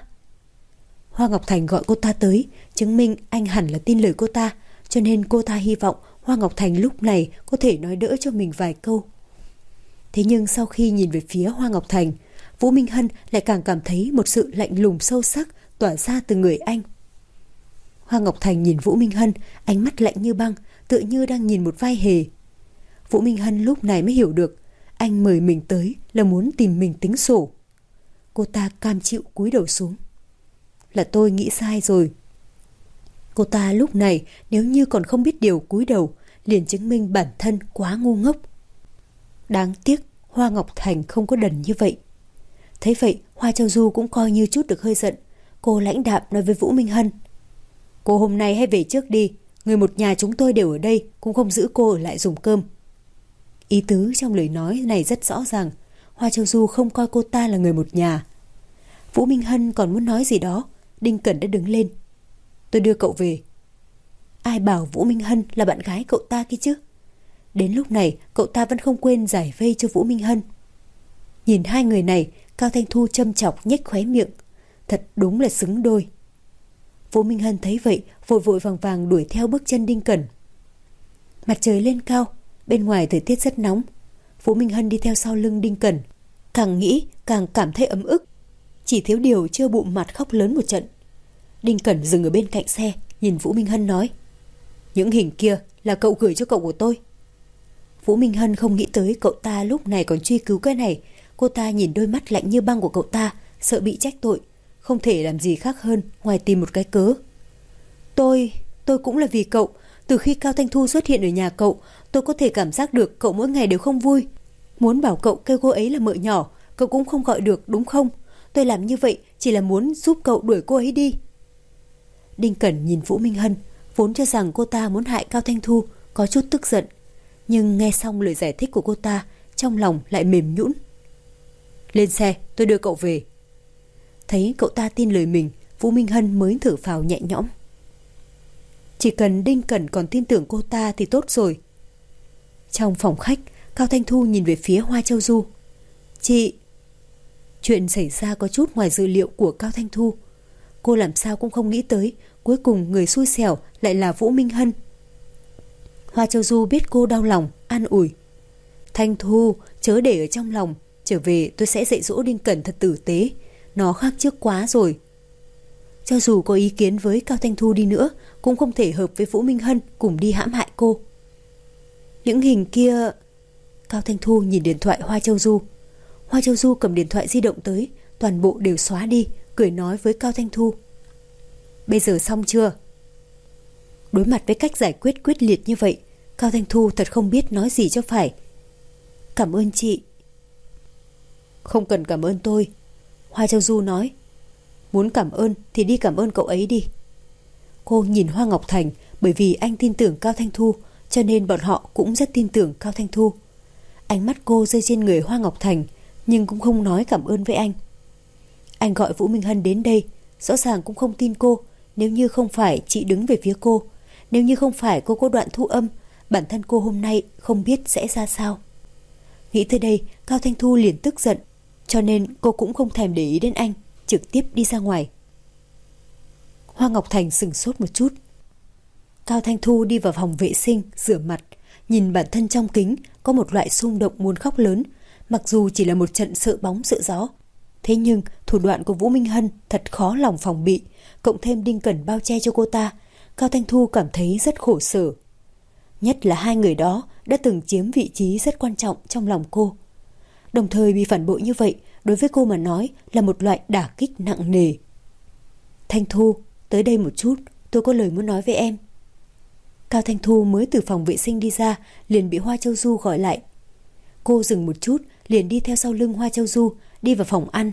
Hoa Ngọc Thành gọi cô ta tới, chứng minh anh hẳn là tin lời cô ta, cho nên cô ta hy vọng Hoa Ngọc Thành lúc này có thể nói đỡ cho mình vài câu. Thế nhưng sau khi nhìn về phía Hoa Ngọc Thành, Vũ Minh Hân lại càng cảm thấy một sự lạnh lùng sâu sắc tỏa ra từ người anh. Hoa Ngọc Thành nhìn Vũ Minh Hân, ánh mắt lạnh như băng, tựa như đang nhìn một vai hề. Vũ Minh Hân lúc này mới hiểu được, anh mời mình tới là muốn tìm mình tính sổ. Cô ta cam chịu cúi đầu xuống. Là tôi nghĩ sai rồi. Cô ta lúc này nếu như còn không biết điều cúi đầu, liền chứng minh bản thân quá ngu ngốc. Đáng tiếc Hoa Ngọc Thành không có đần như vậy. Thấy vậy Hoa Châu Du cũng coi như chút được hơi giận. Cô lãnh đạm nói với Vũ Minh Hân: Cô hôm nay hãy về trước đi, người một nhà chúng tôi đều ở đây, cũng không giữ cô ở lại dùng cơm. Ý tứ trong lời nói này rất rõ ràng, Hoa Châu Du không coi cô ta là người một nhà. Vũ Minh Hân còn muốn nói gì đó, Đinh Cẩn đã đứng lên. tôi đưa cậu về. Ai bảo Vũ Minh Hân là bạn gái cậu ta kia chứ? Đến lúc này cậu ta vẫn không quên giải vây cho Vũ Minh Hân. Nhìn hai người này, Cao Thanh Thu châm chọc nhếch khóe miệng. Thật đúng là xứng đôi. Vũ Minh Hân thấy vậy, vội vội vàng vàng đuổi theo bước chân Đinh Cẩn. Mặt trời lên cao, bên ngoài thời tiết rất nóng. Vũ Minh Hân đi theo sau lưng Đinh Cẩn, càng nghĩ càng cảm thấy ấm ức. Chỉ thiếu điều chưa bụng mặt khóc lớn một trận. Đinh Cẩn dừng ở bên cạnh xe, nhìn Vũ Minh Hân nói: những hình kia là cậu gửi cho cậu của tôi. Vũ Minh Hân không nghĩ tới cậu ta lúc này còn truy cứu cái này. Cô ta nhìn đôi mắt lạnh như băng của cậu ta, sợ bị trách tội, không thể làm gì khác hơn ngoài tìm một cái cớ. Tôi, tôi cũng là vì cậu. Từ khi Cao Thanh Thu xuất hiện ở nhà cậu, tôi có thể cảm giác được cậu mỗi ngày đều không vui. Muốn bảo cậu kêu cô ấy là mợ nhỏ, cậu cũng không gọi được, đúng không? Tôi làm như vậy chỉ là muốn giúp cậu đuổi cô ấy đi. Đinh Cẩn nhìn Vũ Minh Hân, vốn cho rằng cô ta muốn hại Cao Thanh Thu, có chút tức giận. Nhưng nghe xong lời giải thích của cô ta, trong lòng lại mềm nhũn. Lên xe, tôi đưa cậu về. Thấy cậu ta tin lời mình, Vũ Minh Hân mới thở phào nhẹ nhõm. Chỉ cần Đinh Cẩn còn tin tưởng cô ta thì tốt rồi. Trong phòng khách, Cao Thanh Thu nhìn về phía Hoa Châu Du. Chị... Chuyện xảy ra có chút ngoài dự liệu của Cao Thanh Thu. Cô làm sao cũng không nghĩ tới, cuối cùng người xui xẻo lại là Vũ Minh Hân. Hoa Châu Du biết cô đau lòng, an ủi. Thanh Thu, chớ để ở trong lòng. Trở về tôi sẽ dạy dỗ Đinh Cẩn thật tử tế. Nó khác trước quá rồi. Cho dù có ý kiến với Cao Thanh Thu đi nữa, cũng không thể hợp với Vũ Minh Hân cùng đi hãm hại cô. Những hình kia... Cao Thanh Thu nhìn điện thoại Hoa Châu Du. Hoa Châu Du cầm điện thoại di động tới, toàn bộ đều xóa đi, cười nói với Cao Thanh Thu. Bây giờ xong chưa? Đối mặt với cách giải quyết quyết liệt như vậy, Cao Thanh Thu thật không biết nói gì cho phải. Cảm ơn chị. Không cần cảm ơn tôi, Hoa Châu Du nói. Muốn cảm ơn thì đi cảm ơn cậu ấy đi. Cô nhìn Hoa Ngọc Thành, bởi vì anh tin tưởng Cao Thanh Thu, cho nên bọn họ cũng rất tin tưởng Cao Thanh Thu. Ánh mắt cô rơi trên người Hoa Ngọc Thành, nhưng cũng không nói cảm ơn với anh. Anh gọi Vũ Minh Hân đến đây, rõ ràng cũng không tin cô. Nếu như không phải chị đứng về phía cô, nếu như không phải cô có đoạn thu âm, bản thân cô hôm nay không biết sẽ ra sao. Nghĩ tới đây, Cao Thanh Thu liền tức giận, cho nên cô cũng không thèm để ý đến anh, trực tiếp đi ra ngoài. Hoa Ngọc Thành sửng sốt một chút. Cao Thanh Thu đi vào phòng vệ sinh, rửa mặt, nhìn bản thân trong kính, có một loại xung động muốn khóc lớn. Mặc dù chỉ là một trận sợ bóng sợ gió, thế nhưng thủ đoạn của Vũ Minh Hân thật khó lòng phòng bị, cộng thêm Đinh Cẩn bao che cho cô ta, Cao Thanh Thu cảm thấy rất khổ sở. Nhất là hai người đó đã từng chiếm vị trí rất quan trọng trong lòng cô. Đồng thời bị phản bội như vậy, đối với cô mà nói là một loại đả kích nặng nề. Thanh Thu, tới đây một chút, tôi có lời muốn nói với em. Cao Thanh Thu mới từ phòng vệ sinh đi ra, liền bị Hoa Châu Du gọi lại. Cô dừng một chút, liền đi theo sau lưng Hoa Châu Du, đi vào phòng ăn.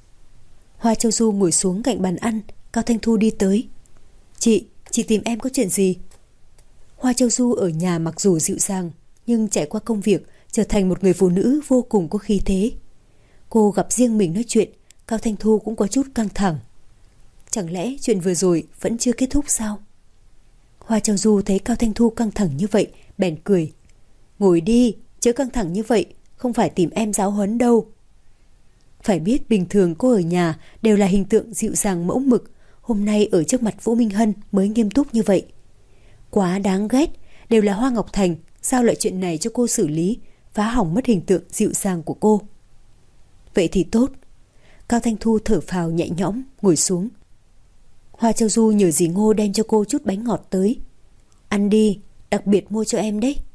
Hoa Châu Du ngồi xuống cạnh bàn ăn, Cao Thanh Thu đi tới. Chị, chị tìm em có chuyện gì? Hoa Châu Du ở nhà mặc dù dịu dàng, nhưng trải qua công việc, trở thành một người phụ nữ vô cùng có khí thế. Cô gặp riêng mình nói chuyện, Cao Thanh Thu cũng có chút căng thẳng. Chẳng lẽ chuyện vừa rồi vẫn chưa kết thúc sao? Hoa Châu Du thấy Cao Thanh Thu căng thẳng như vậy, bèn cười. Ngồi đi, chớ căng thẳng như vậy, không phải tìm em giáo huấn đâu. Phải biết bình thường cô ở nhà đều là hình tượng dịu dàng mẫu mực, hôm nay ở trước mặt Vũ Minh Hân mới nghiêm túc như vậy. Quá đáng ghét, đều là Hoa Ngọc Thành, sao lại chuyện này cho cô xử lý, phá hỏng mất hình tượng dịu dàng của cô. Vậy thì tốt. Cao Thanh Thu thở phào nhẹ nhõm, ngồi xuống. Hoa Châu Du nhờ dì Ngô đem cho cô chút bánh ngọt tới. Ăn đi, đặc biệt mua cho em đấy.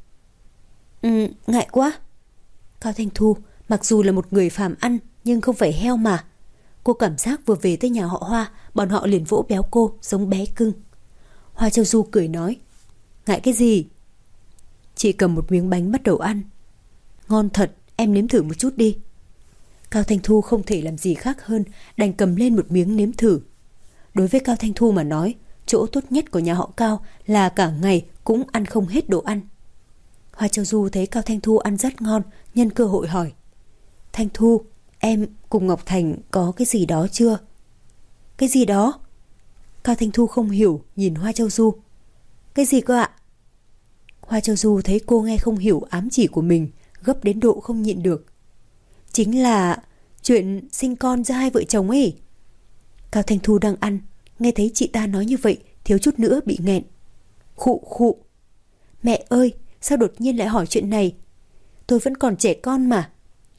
Ừ, ngại quá. Cao Thanh Thu mặc dù là một người phàm ăn, nhưng không phải heo mà. Cô cảm giác vừa về tới nhà họ Hoa, bọn họ liền vỗ béo cô giống bé cưng. Hoa Châu Du cười nói. Ngại cái gì? Chị cầm một miếng bánh bắt đầu ăn. Ngon thật, em nếm thử một chút đi. Cao Thanh Thu không thể làm gì khác hơn, đành cầm lên một miếng nếm thử. Đối với Cao Thanh Thu mà nói, chỗ tốt nhất của nhà họ Cao là cả ngày cũng ăn không hết đồ ăn. Hoa Châu Du thấy Cao Thanh Thu ăn rất ngon, nhân cơ hội hỏi. Thanh Thu, em cùng Ngọc Thành có cái gì đó chưa? Cái gì đó? Cao Thanh Thu không hiểu nhìn Hoa Châu Du. Cái gì cơ ạ? Hoa Châu Du thấy cô nghe không hiểu ám chỉ của mình, gấp đến độ không nhịn được. Chính là chuyện sinh con giữa hai vợ chồng ấy. Cao Thanh Thu đang ăn, nghe thấy chị ta nói như vậy, thiếu chút nữa bị nghẹn. Khụ khụ. Mẹ ơi, sao đột nhiên lại hỏi chuyện này? Tôi vẫn còn trẻ con mà.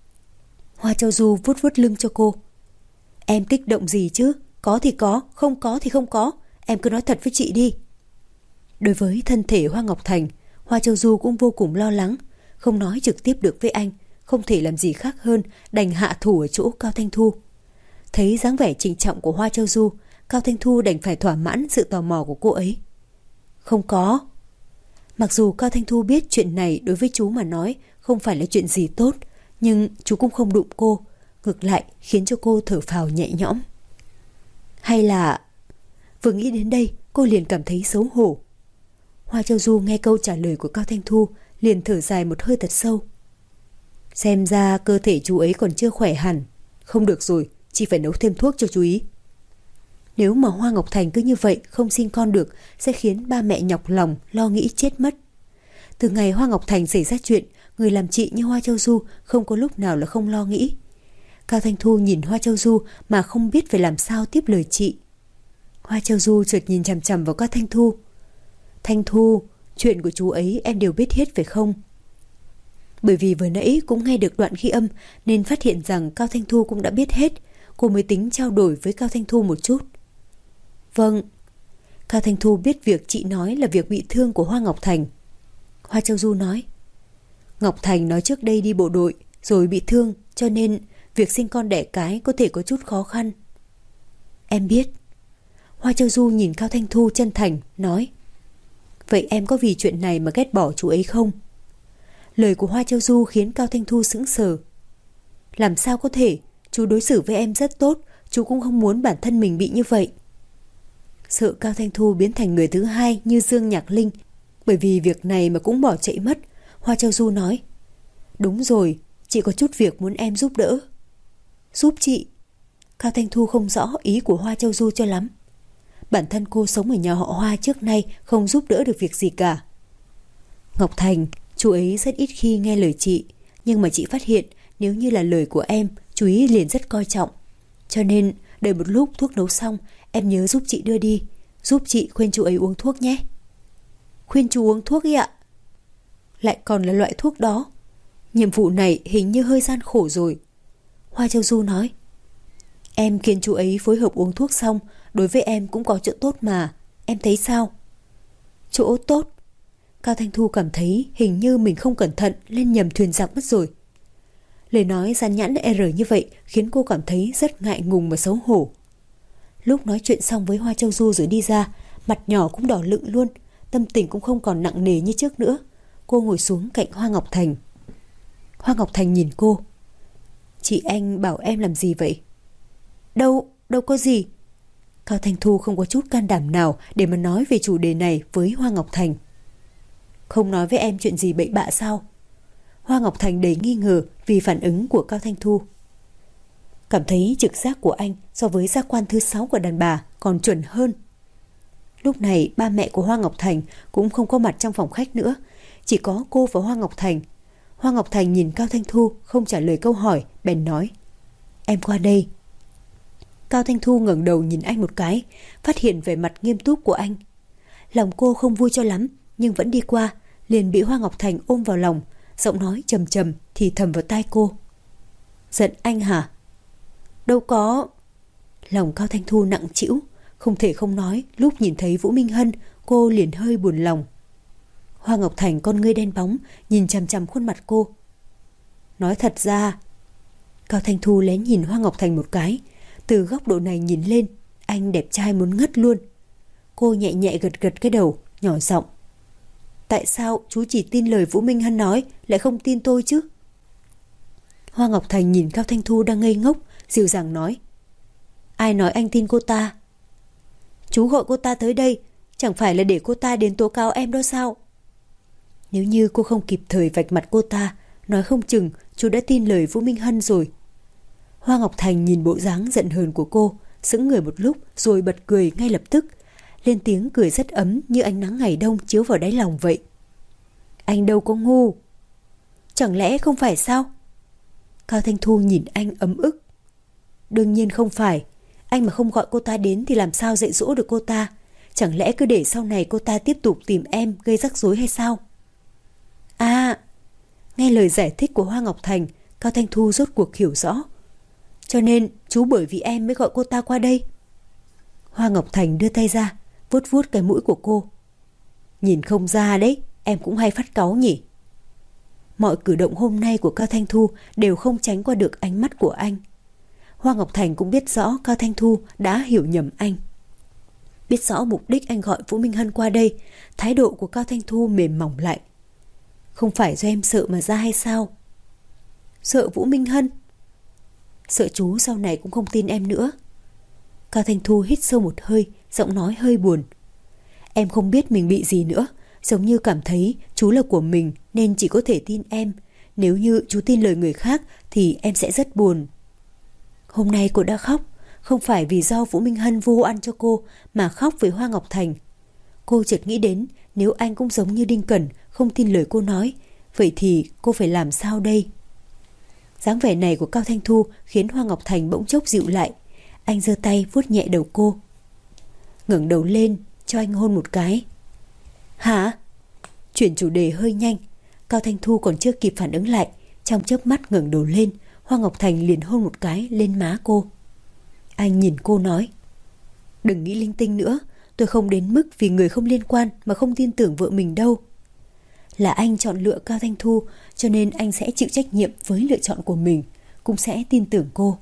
Hoa Châu Du vuốt vuốt lưng cho cô. Em kích động gì chứ? Có thì có, không có thì không có. Em cứ nói thật với chị đi. Đối với thân thể Hoa Ngọc Thành, Hoa Châu Du cũng vô cùng lo lắng. Không nói trực tiếp được với anh, không thể làm gì khác hơn đành hạ thủ ở chỗ Cao Thanh Thu. Thấy dáng vẻ trịnh trọng của Hoa Châu Du, Cao Thanh Thu đành phải thỏa mãn sự tò mò của cô ấy. Không có. Mặc dù Cao Thanh Thu biết chuyện này đối với chú mà nói không phải là chuyện gì tốt, nhưng chú cũng không đụng cô, ngược lại khiến cho cô thở phào nhẹ nhõm. Hay là... Vừa nghĩ đến đây, cô liền cảm thấy xấu hổ. Hoa Châu Du nghe câu trả lời của Cao Thanh Thu, liền thở dài một hơi thật sâu. Xem ra cơ thể chú ấy còn chưa khỏe hẳn. Không được rồi, chị phải nấu thêm thuốc cho chú ý. Nếu mà Hoa Ngọc Thành cứ như vậy không sinh con được, sẽ khiến ba mẹ nhọc lòng lo nghĩ chết mất. Từ ngày Hoa Ngọc Thành xảy ra chuyện, người làm chị như Hoa Châu Du không có lúc nào là không lo nghĩ. Cao Thanh Thu nhìn Hoa Châu Du mà không biết phải làm sao tiếp lời chị. Hoa Châu Du chợt nhìn chằm chằm vào Cao Thanh Thu. Thanh Thu, chuyện của chú ấy em đều biết hết phải không? Bởi vì vừa nãy cũng nghe được đoạn ghi âm nên phát hiện rằng Cao Thanh Thu cũng đã biết hết. Cô mới tính trao đổi với Cao Thanh Thu một chút. Vâng. Cao Thanh Thu biết việc chị nói là việc bị thương của Hoa Ngọc Thành. Hoa Châu Du nói. Ngọc Thành nói trước đây đi bộ đội rồi bị thương, cho nên việc sinh con đẻ cái có thể có chút khó khăn. Em biết. Hoa Châu Du nhìn Cao Thanh Thu chân thành nói. Vậy em có vì chuyện này mà ghét bỏ chú ấy không? Lời của Hoa Châu Du khiến Cao Thanh Thu sững sờ. Làm sao có thể? Chú đối xử với em rất tốt, chú cũng không muốn bản thân mình bị như vậy. Sợ Cao Thanh Thu biến thành người thứ hai như Dương Nhạc Linh, bởi vì việc này mà cũng bỏ chạy mất, Hoa Châu Du nói. Đúng rồi, chị có chút việc muốn em giúp đỡ. Giúp chị? Cao Thanh Thu không rõ ý của Hoa Châu Du cho lắm. Bản thân cô sống ở nhà họ Hoa trước nay không giúp đỡ được việc gì cả. Ngọc Thành, chú ấy rất ít khi nghe lời chị, nhưng mà chị phát hiện nếu như là lời của em, chú ý liền rất coi trọng. Cho nên đợi một lúc thuốc nấu xong, em nhớ giúp chị đưa đi, giúp chị khuyên chú ấy uống thuốc nhé. Khuyên chú uống thuốc ấy ạ? Lại còn là loại thuốc đó. Nhiệm vụ này hình như hơi gian khổ rồi. Hoa Châu Du nói. Em khiến chú ấy phối hợp uống thuốc xong, đối với em cũng có chỗ tốt mà. Em thấy sao? Chỗ tốt? Cao Thanh Thu cảm thấy hình như mình không cẩn thận lên nhầm thuyền giặc mất rồi. Lời nói dán nhãn R như vậy khiến cô cảm thấy rất ngại ngùng và xấu hổ. Lúc nói chuyện xong với Hoa Châu Du rồi đi ra, mặt nhỏ cũng đỏ lựng luôn, tâm tình cũng không còn nặng nề như trước nữa. Cô ngồi xuống cạnh Hoa Ngọc Thành. Hoa Ngọc Thành nhìn cô. Chị anh bảo em làm gì vậy? Đâu, đâu có gì. Cao Thanh Thu không có chút can đảm nào để mà nói về chủ đề này với Hoa Ngọc Thành. Không nói với em chuyện gì bậy bạ sao? Hoa Ngọc Thành đầy nghi ngờ vì phản ứng của Cao Thanh Thu. Cảm thấy trực giác của anh so với giác quan thứ sáu của đàn bà còn chuẩn hơn. Lúc này ba mẹ của Hoa Ngọc Thành cũng không có mặt trong phòng khách nữa, chỉ có cô và Hoa Ngọc Thành. Hoa Ngọc Thành nhìn Cao Thanh Thu không trả lời câu hỏi, bèn nói. Em qua đây. Cao Thanh Thu ngẩng đầu nhìn anh một cái, phát hiện vẻ mặt nghiêm túc của anh. Lòng cô không vui cho lắm, nhưng vẫn đi qua, liền bị Hoa Ngọc Thành ôm vào lòng, giọng nói trầm trầm thì thầm vào tai cô. Giận anh hả? Đâu có. Lòng Cao Thanh Thu nặng trĩu, không thể không nói, lúc nhìn thấy Vũ Minh Hân, cô liền hơi buồn lòng. Hoa Ngọc Thành con ngươi đen bóng, nhìn chằm chằm khuôn mặt cô. Nói thật ra. Cao Thanh Thu lén nhìn Hoa Ngọc Thành một cái, từ góc độ này nhìn lên, anh đẹp trai muốn ngất luôn. Cô nhẹ nhẹ gật gật cái đầu, nhỏ giọng. Tại sao chú chỉ tin lời Vũ Minh Hân nói, lại không tin tôi chứ? Hoa Ngọc Thành nhìn Cao Thanh Thu đang ngây ngốc, dịu dàng nói. Ai nói anh tin cô ta? Chú gọi cô ta tới đây, chẳng phải là để cô ta đến tố cáo em đó sao? Nếu như cô không kịp thời vạch mặt cô ta, nói không chừng chú đã tin lời Vũ Minh Hân rồi. Hoa Ngọc Thành nhìn bộ dáng giận hờn của cô, sững người một lúc rồi bật cười ngay lập tức, lên tiếng cười rất ấm như ánh nắng ngày đông chiếu vào đáy lòng vậy. Anh đâu có ngu. Chẳng lẽ không phải sao? Cao Thanh Thu nhìn anh ấm ức. Đương nhiên không phải. Anh mà không gọi cô ta đến thì làm sao dạy dỗ được cô ta? Chẳng lẽ cứ để sau này cô ta tiếp tục tìm em gây rắc rối hay sao? À, nghe lời giải thích của Hoa Ngọc Thành, Cao Thanh Thu rốt cuộc hiểu rõ. Cho nên chú bởi vì em mới gọi cô ta qua đây. Hoa Ngọc Thành đưa tay ra, vuốt vuốt cái mũi của cô. Nhìn không ra đấy, em cũng hay phát cáu nhỉ. Mọi cử động hôm nay của Cao Thanh Thu đều không tránh qua được ánh mắt của anh. Hoa Ngọc Thành cũng biết rõ Cao Thanh Thu đã hiểu nhầm anh. Biết rõ mục đích anh gọi Vũ Minh Hân qua đây, thái độ của Cao Thanh Thu mềm mỏng lại. Không phải do em sợ mà ra hay sao? Sợ Vũ Minh Hân? Sợ chú sau này cũng không tin em nữa. Cao Thanh Thu hít sâu một hơi, giọng nói hơi buồn. Em không biết mình bị gì nữa, giống như cảm thấy chú là của mình nên chỉ có thể tin em. Nếu như chú tin lời người khác thì em sẽ rất buồn. Hôm nay cô đã khóc, không phải vì do Vũ Minh Hân vô ăn cho cô mà khóc với Hoa Ngọc Thành. Cô chợt nghĩ đến nếu anh cũng giống như Đinh Cẩn, không tin lời cô nói, vậy thì cô phải làm sao đây? Dáng vẻ này của Cao Thanh Thu khiến Hoa Ngọc Thành bỗng chốc dịu lại. Anh giơ tay vuốt nhẹ đầu cô, ngẩng đầu lên cho anh hôn một cái. Hả? Chuyển chủ đề hơi nhanh, Cao Thanh Thu còn chưa kịp phản ứng lại, trong chớp mắt ngẩng đầu lên, Hoa Ngọc Thành liền hôn một cái lên má cô. Anh nhìn cô nói, đừng nghĩ linh tinh nữa, tôi không đến mức vì người không liên quan mà không tin tưởng vợ mình đâu. Là anh chọn lựa Cao Thanh Thu, cho nên anh sẽ chịu trách nhiệm với lựa chọn của mình, cũng sẽ tin tưởng cô.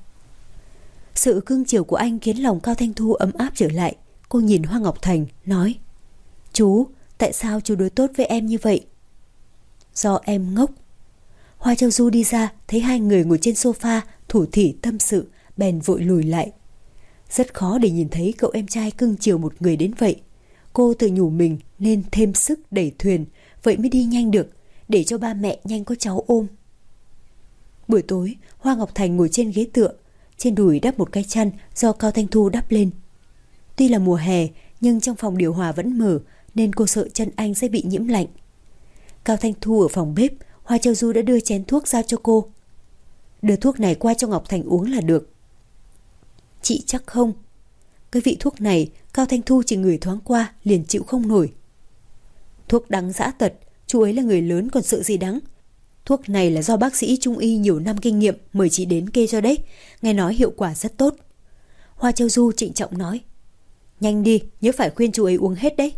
Sự cưng chiều của anh khiến lòng Cao Thanh Thu ấm áp trở lại. Cô nhìn Hoa Ngọc Thành nói, chú, tại sao chú đối tốt với em như vậy? Do em ngốc. Hoa Châu Du đi ra, thấy hai người ngồi trên sofa thủ thỉ tâm sự, bèn vội lùi lại. Rất khó để nhìn thấy cậu em trai cưng chiều một người đến vậy. Cô tự nhủ mình nên thêm sức đẩy thuyền, vậy mới đi nhanh được, để cho ba mẹ nhanh có cháu ôm. Buổi tối, Hoa Ngọc Thành ngồi trên ghế tựa, trên đùi đắp một cái chăn do Cao Thanh Thu đắp lên. Tuy là mùa hè, nhưng trong phòng điều hòa vẫn mở, nên cô sợ chân anh sẽ bị nhiễm lạnh. Cao Thanh Thu ở phòng bếp, Hoa Châu Du đã đưa chén thuốc ra cho cô. Đưa thuốc này qua cho Ngọc Thành uống là được. Chị chắc không? Cái vị thuốc này Cao Thanh Thu chỉ ngửi thoáng qua liền chịu không nổi. Thuốc đắng dã tật, chú ấy là người lớn còn sợ gì đắng. Thuốc này là do bác sĩ trung y nhiều năm kinh nghiệm mời chị đến kê cho đấy, nghe nói hiệu quả rất tốt. Hoa Châu Du trịnh trọng nói, nhanh đi, nhớ phải khuyên chú ấy uống hết đấy.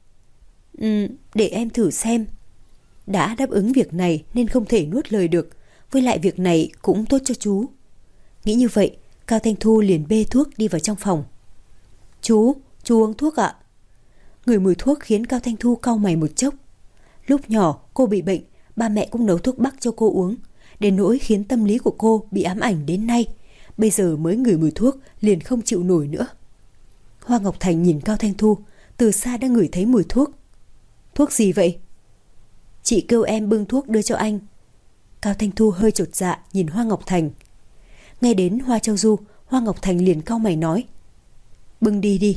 Ừ, để em thử xem. Đã đáp ứng việc này nên không thể nuốt lời được, với lại việc này cũng tốt cho chú. Nghĩ như vậy, Cao Thanh Thu liền bê thuốc đi vào trong phòng. Chú, chú uống thuốc ạ. Ngửi mùi thuốc khiến Cao Thanh Thu cau mày một chốc. Lúc nhỏ cô bị bệnh, ba mẹ cũng nấu thuốc bắc cho cô uống, đến nỗi khiến tâm lý của cô bị ám ảnh đến nay. Bây giờ mới ngửi mùi thuốc liền không chịu nổi nữa. Hoa Ngọc Thành nhìn Cao Thanh Thu, từ xa đã ngửi thấy mùi thuốc. Thuốc gì vậy? Chị kêu em bưng thuốc đưa cho anh. Cao Thanh Thu hơi chột dạ nhìn Hoa Ngọc Thành. Nghe đến Hoa Châu Du, Hoa Ngọc Thành liền cau mày nói, bưng đi đi.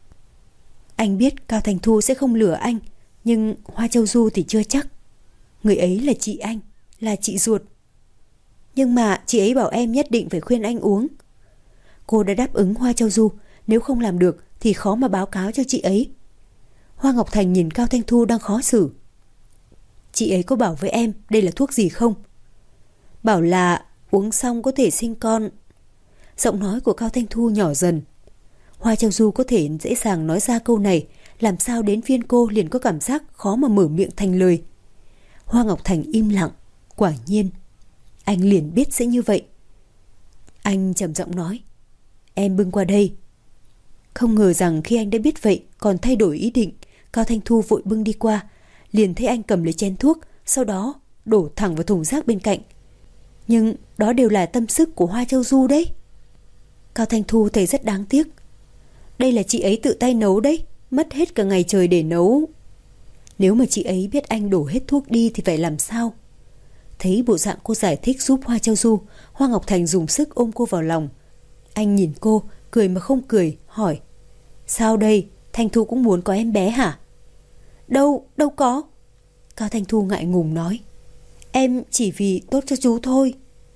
Anh biết Cao Thanh Thu sẽ không lừa anh, nhưng Hoa Châu Du thì chưa chắc. Người ấy là chị anh, là chị ruột. Nhưng mà chị ấy bảo em nhất định phải khuyên anh uống. Cô đã đáp ứng Hoa Châu Du, nếu không làm được thì khó mà báo cáo cho chị ấy. Hoa Ngọc Thành nhìn Cao Thanh Thu đang khó xử. Chị ấy có bảo với em đây là thuốc gì không? Bảo là uống xong có thể sinh con. Giọng nói của Cao Thanh Thu nhỏ dần. Hoa Châu Du có thể dễ dàng nói ra câu này, làm sao đến phiên cô liền có cảm giác khó mà mở miệng thành lời. Hoa Ngọc Thành im lặng. Quả nhiên anh liền biết sẽ như vậy. Anh trầm giọng nói, em bưng qua đây. Không ngờ rằng khi anh đã biết vậy còn thay đổi ý định, Cao Thanh Thu vội bưng đi qua, liền thấy anh cầm lấy chén thuốc, sau đó đổ thẳng vào thùng rác bên cạnh. Nhưng đó đều là tâm sức của Hoa Châu Du đấy. Cao Thanh Thu thấy rất đáng tiếc. Đây là chị ấy tự tay nấu đấy, mất hết cả ngày trời để nấu. Nếu mà chị ấy biết anh đổ hết thuốc đi thì phải làm sao? Thấy bộ dạng cô giải thích giúp Hoa Châu Du, Hoa Ngọc Thành dùng sức ôm cô vào lòng. Anh nhìn cô cười mà không cười, hỏi: Sao đây, Thanh Thu cũng muốn có em bé hả? Đâu, đâu có. Cao Thanh Thu ngại ngùng nói: Em chỉ vì tốt cho chú thôi.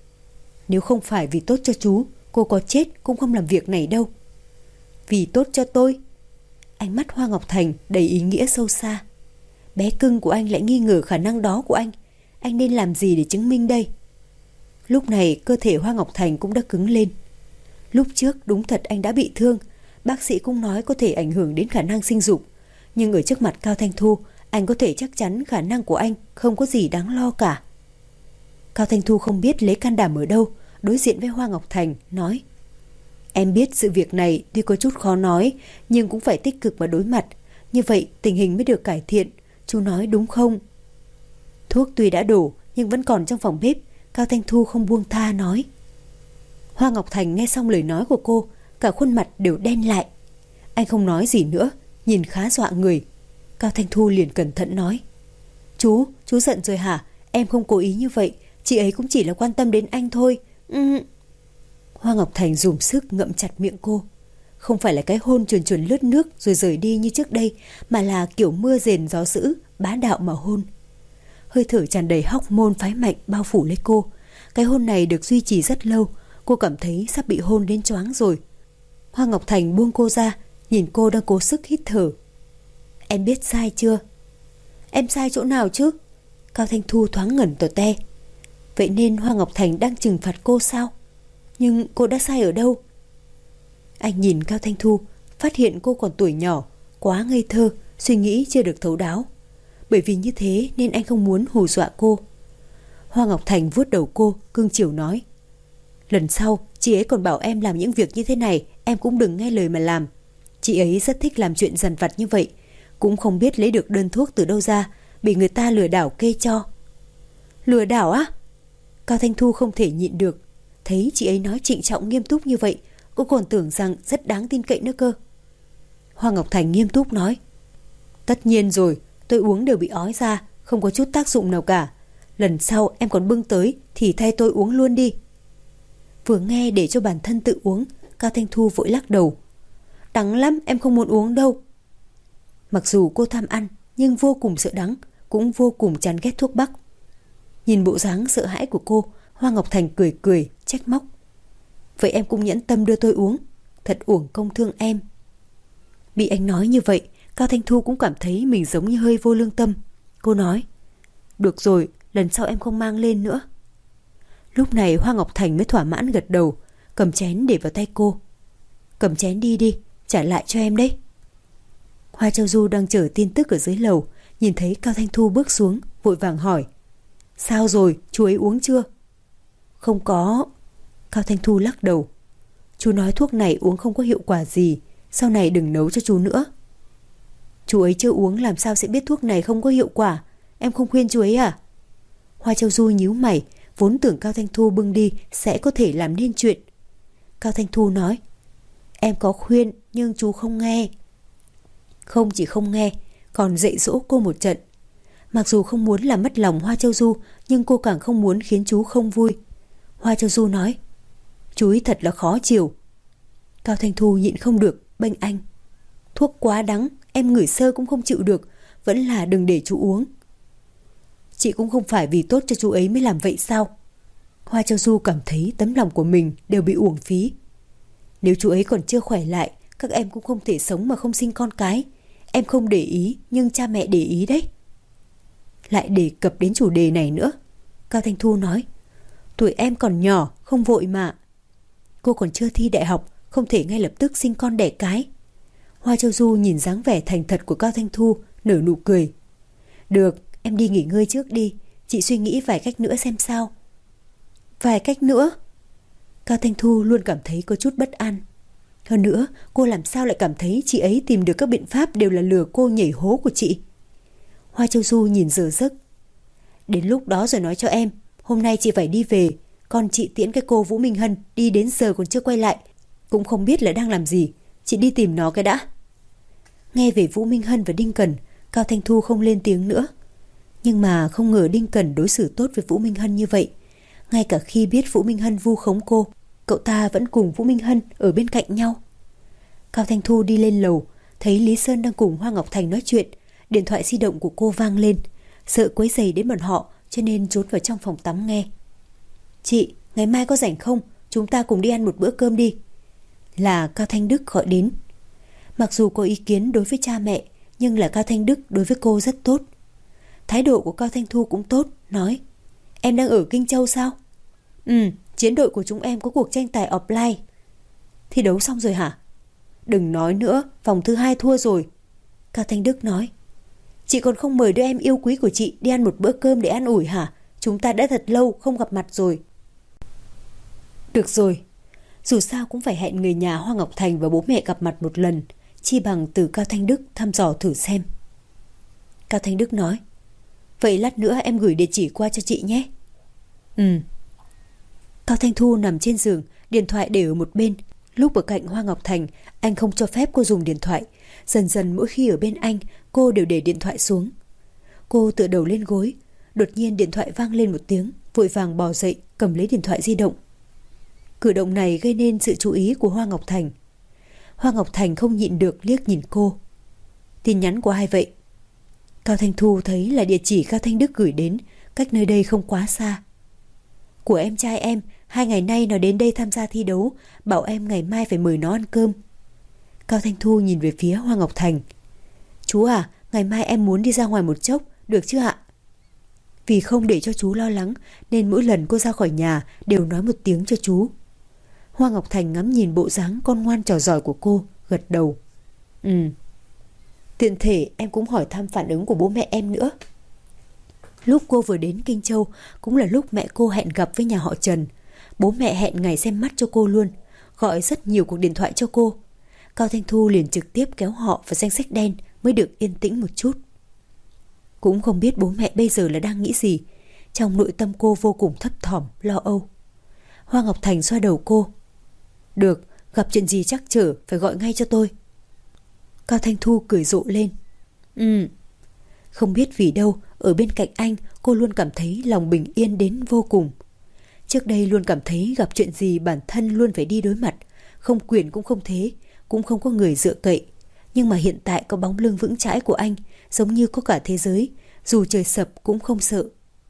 Nếu không phải vì tốt cho chú, cô có chết cũng không làm việc này đâu. Vì tốt cho tôi. Ánh mắt Hoa Ngọc Thành đầy ý nghĩa sâu xa. Bé cưng của anh lại nghi ngờ khả năng đó của anh. Anh nên làm gì để chứng minh đây? Lúc này cơ thể Hoa Ngọc Thành cũng đã cứng lên. Lúc trước đúng thật anh đã bị thương. Bác sĩ cũng nói có thể ảnh hưởng đến khả năng sinh dục. Nhưng ở trước mặt Cao Thanh Thu, anh có thể chắc chắn khả năng của anh không có gì đáng lo cả. Cao Thanh Thu không biết lấy can đảm ở đâu, đối diện với Hoa Ngọc Thành nói: Em biết sự việc này tuy có chút khó nói, nhưng cũng phải tích cực mà đối mặt. Như vậy tình hình mới được cải thiện. Chú nói đúng không? Thuốc tuy đã đổ nhưng vẫn còn trong phòng bếp. Cao Thanh Thu không buông tha nói. Hoa Ngọc Thành nghe xong lời nói của cô, cả khuôn mặt đều đen lại. Anh không nói gì nữa, nhìn khá dọa người. Cao Thanh Thu liền cẩn thận nói: Chú, chú giận rồi hả? Em không cố ý như vậy. Chị ấy cũng chỉ là quan tâm đến anh thôi. Ừ. Hoa Ngọc Thành dùng sức ngậm chặt miệng cô. Không phải là cái hôn chuồn chuồn lướt nước rồi rời đi như trước đây, mà là kiểu mưa rền gió dữ, bá đạo mà hôn. Hơi thở tràn đầy hóc môn phái mạnh bao phủ lấy cô. Cái hôn này được duy trì rất lâu. Cô cảm thấy sắp bị hôn đến choáng rồi. Hoa Ngọc Thành buông cô ra, nhìn cô đang cố sức hít thở. Em biết sai chưa? Em sai chỗ nào chứ? Cao Thanh Thu thoáng ngẩn tò te. Vậy nên Hoa Ngọc Thành đang trừng phạt cô sao? Nhưng cô đã sai ở đâu? Anh nhìn Cao Thanh Thu, phát hiện cô còn tuổi nhỏ, quá ngây thơ, suy nghĩ chưa được thấu đáo. Bởi vì như thế nên anh không muốn hù dọa cô. Hoa Ngọc Thành vuốt đầu cô, cưng chiều nói: Lần sau chị ấy còn bảo em làm những việc như thế này, em cũng đừng nghe lời mà làm. Chị ấy rất thích làm chuyện dằn vặt như vậy, cũng không biết lấy được đơn thuốc từ đâu ra, bị người ta lừa đảo kê cho. Lừa đảo á? Cao Thanh Thu không thể nhịn được. Thấy chị ấy nói trịnh trọng nghiêm túc như vậy, cô còn tưởng rằng rất đáng tin cậy nữa cơ. Hoa Ngọc Thành nghiêm túc nói: Tất nhiên rồi, tôi uống đều bị ói ra, không có chút tác dụng nào cả. Lần sau em còn bưng tới thì thay tôi uống luôn đi. Vừa nghe để cho bản thân tự uống, Cao Thanh Thu vội lắc đầu: Đắng lắm, em không muốn uống đâu. Mặc dù cô tham ăn nhưng vô cùng sợ đắng, cũng vô cùng chán ghét thuốc bắc. Nhìn bộ dáng sợ hãi của cô, Hoa Ngọc Thành cười cười trách móc: Vậy em cũng nhẫn tâm đưa tôi uống, thật uổng công thương em. Bị anh nói như vậy, Cao Thanh Thu cũng cảm thấy mình giống như hơi vô lương tâm. Cô nói: Được rồi, lần sau em không mang lên nữa. Lúc này Hoa Ngọc Thành mới thỏa mãn gật đầu, cầm chén để vào tay cô. Cầm chén đi đi, trả lại cho em đấy. Hoa Châu Du đang chờ tin tức ở dưới lầu, nhìn thấy Cao Thanh Thu bước xuống, vội vàng hỏi: Sao rồi, chú ấy uống chưa? Không có. Cao Thanh Thu lắc đầu. Chú nói thuốc này uống không có hiệu quả gì, sau này đừng nấu cho chú nữa. Chú ấy chưa uống làm sao sẽ biết thuốc này không có hiệu quả? Em không khuyên chú ấy à? Hoa Châu Du nhíu mày, vốn tưởng Cao Thanh Thu bưng đi sẽ có thể làm nên chuyện. Cao Thanh Thu nói: Em có khuyên nhưng chú không nghe. Không chỉ không nghe, còn dạy dỗ cô một trận. Mặc dù không muốn làm mất lòng Hoa Châu Du, nhưng cô càng không muốn khiến chú không vui. Hoa Châu Du nói: Chú ấy thật là khó chịu. Cao Thanh Thu nhịn không được, bênh anh: Thuốc quá đắng, em ngửi sơ cũng không chịu được, vẫn là đừng để chú uống. Chị cũng không phải vì tốt cho chú ấy mới làm vậy sao? Hoa Châu Du cảm thấy tấm lòng của mình đều bị uổng phí. Nếu chú ấy còn chưa khỏe lại, các em cũng không thể sống mà không sinh con cái. Em không để ý, nhưng cha mẹ để ý đấy. Lại đề cập đến chủ đề này nữa. Cao Thanh Thu nói: Tuổi em còn nhỏ, không vội mà. Cô còn chưa thi đại học, không thể ngay lập tức sinh con đẻ cái. Hoa Châu Du nhìn dáng vẻ thành thật của Cao Thanh Thu, nở nụ cười. Được, em đi nghỉ ngơi trước đi, chị suy nghĩ vài cách nữa xem sao. Vài cách nữa? Cao Thanh Thu luôn cảm thấy có chút bất an. Hơn nữa, cô làm sao lại cảm thấy chị ấy tìm được các biện pháp đều là lừa cô nhảy hố của chị? Hoa Châu Du nhìn giờ giấc. Đến lúc đó rồi nói cho em. Hôm nay chị phải đi về, còn chị tiễn cái cô Vũ Minh Hân đi đến giờ còn chưa quay lại, cũng không biết là đang làm gì. Chị đi tìm nó cái đã. Nghe về Vũ Minh Hân và Đinh Cẩn, Cao Thanh Thu không lên tiếng nữa. Nhưng mà không ngờ Đinh Cẩn đối xử tốt với Vũ Minh Hân như vậy. Ngay cả khi biết Vũ Minh Hân vu khống cô, cậu ta vẫn cùng Vũ Minh Hân ở bên cạnh nhau. Cao Thanh Thu đi lên lầu, thấy Lý Sơn đang cùng Hoa Ngọc Thành nói chuyện. Điện thoại di động của cô vang lên. Sợ quấy rầy đến bọn họ cho nên trốn vào trong phòng tắm nghe. Chị, ngày mai có rảnh không? Chúng ta cùng đi ăn một bữa cơm đi. Là Cao Thanh Đức gọi đến. Mặc dù có ý kiến đối với cha mẹ, nhưng là Cao Thanh Đức đối với cô rất tốt. Thái độ của Cao Thanh Thu cũng tốt, nói: Em đang ở Kinh Châu sao? Ừ, chiến đội của chúng em có cuộc tranh tài offline. Thi đấu xong rồi hả? Đừng nói nữa, vòng thứ hai thua rồi. Cao Thanh Đức nói: Chị còn không mời đứa em yêu quý của chị đi ăn một bữa cơm để an ủi hả? Chúng ta đã thật lâu không gặp mặt rồi. Được rồi, dù sao cũng phải hẹn người nhà Hoa Ngọc Thành và bố mẹ gặp mặt một lần, chi bằng từ Cao Thanh Đức thăm dò thử xem. Cao Thanh Đức nói: Vậy lát nữa em gửi địa chỉ qua cho chị nhé. Ừ. Cao Thanh Thu nằm trên giường, điện thoại để ở một bên. Lúc ở cạnh Hoa Ngọc Thành, anh không cho phép cô dùng điện thoại. Dần dần mỗi khi ở bên anh, cô đều để điện thoại xuống. Cô tựa đầu lên gối. Đột nhiên điện thoại vang lên một tiếng, vội vàng bò dậy, cầm lấy điện thoại di động. Cử động này gây nên sự chú ý của Hoa Ngọc Thành. Hoa Ngọc Thành không nhịn được liếc nhìn cô. Tin nhắn của ai vậy? Cao Thanh Thu thấy là địa chỉ Cao Thanh Đức gửi đến, cách nơi đây không quá xa. Của em trai em, hai ngày nay nó đến đây tham gia thi đấu, bảo em ngày mai phải mời nó ăn cơm. Cao Thanh Thu nhìn về phía Hoa Ngọc Thành. Chú à, ngày mai em muốn đi ra ngoài một chốc, được chứ ạ? Vì không để cho chú lo lắng, nên mỗi lần cô ra khỏi nhà đều nói một tiếng cho chú. Hoa Ngọc Thành ngắm nhìn bộ dáng con ngoan trò giỏi của cô, gật đầu. Ừ. Tiện thể em cũng hỏi thăm phản ứng của bố mẹ em nữa. Lúc cô vừa đến Kinh Châu cũng là lúc mẹ cô hẹn gặp với nhà họ Trần. Bố mẹ hẹn ngày xem mắt cho cô luôn, gọi rất nhiều cuộc điện thoại cho cô. Cao Thanh Thu liền trực tiếp kéo họ vào danh sách đen mới được yên tĩnh một chút. Cũng không biết bố mẹ bây giờ là đang nghĩ gì. Trong nội tâm cô vô cùng thấp thỏm, lo âu. Hoa Ngọc Thành xoa đầu cô. Được, gặp chuyện gì trắc trở phải gọi ngay cho tôi. Cao Thanh Thu cười rộ lên. Ừ. Không biết vì đâu, ở bên cạnh anh cô luôn cảm thấy lòng bình yên đến vô cùng. Trước đây luôn cảm thấy gặp chuyện gì bản thân luôn phải đi đối mặt, không quyền cũng không thế, cũng không có người dựa cậy. Nhưng mà hiện tại có bóng lưng vững chãi của anh, giống như có cả thế giới, dù trời sập cũng không sợ.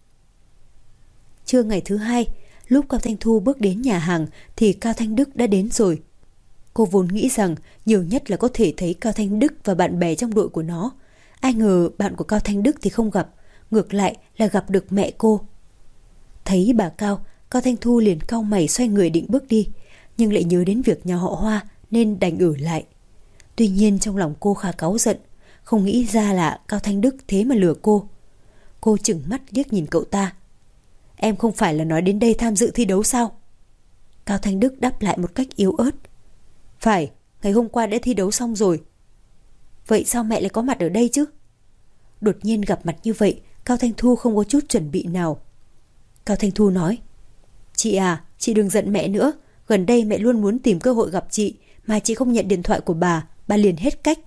Trưa ngày thứ hai, lúc Cao Thanh Thu bước đến nhà hàng thì Cao Thanh Đức đã đến rồi. Cô vốn nghĩ rằng nhiều nhất là có thể thấy Cao Thanh Đức và bạn bè trong đội của nó. Ai ngờ bạn của Cao Thanh Đức thì không gặp, ngược lại là gặp được mẹ cô. Thấy bà Cao, Cao Thanh Thu liền cau mày xoay người định bước đi, nhưng lại nhớ đến việc nhà họ Hoa nên đành ở lại. Tuy nhiên trong lòng cô khá cáu giận, không nghĩ ra là Cao Thanh Đức thế mà lừa cô. Cô chừng mắt liếc nhìn cậu ta. Em không phải là nói đến đây tham dự thi đấu sao? Cao Thanh Đức đáp lại một cách yếu ớt. Phải, ngày hôm qua đã thi đấu xong rồi. Vậy sao mẹ lại có mặt ở đây chứ? Đột nhiên gặp mặt như vậy, Cao Thanh Thu không có chút chuẩn bị nào. Cao Thanh Thu nói. Chị à, chị đừng giận mẹ nữa. Gần đây mẹ luôn muốn tìm cơ hội gặp chị, mà chị không nhận điện thoại của bà, bà liền hết cách.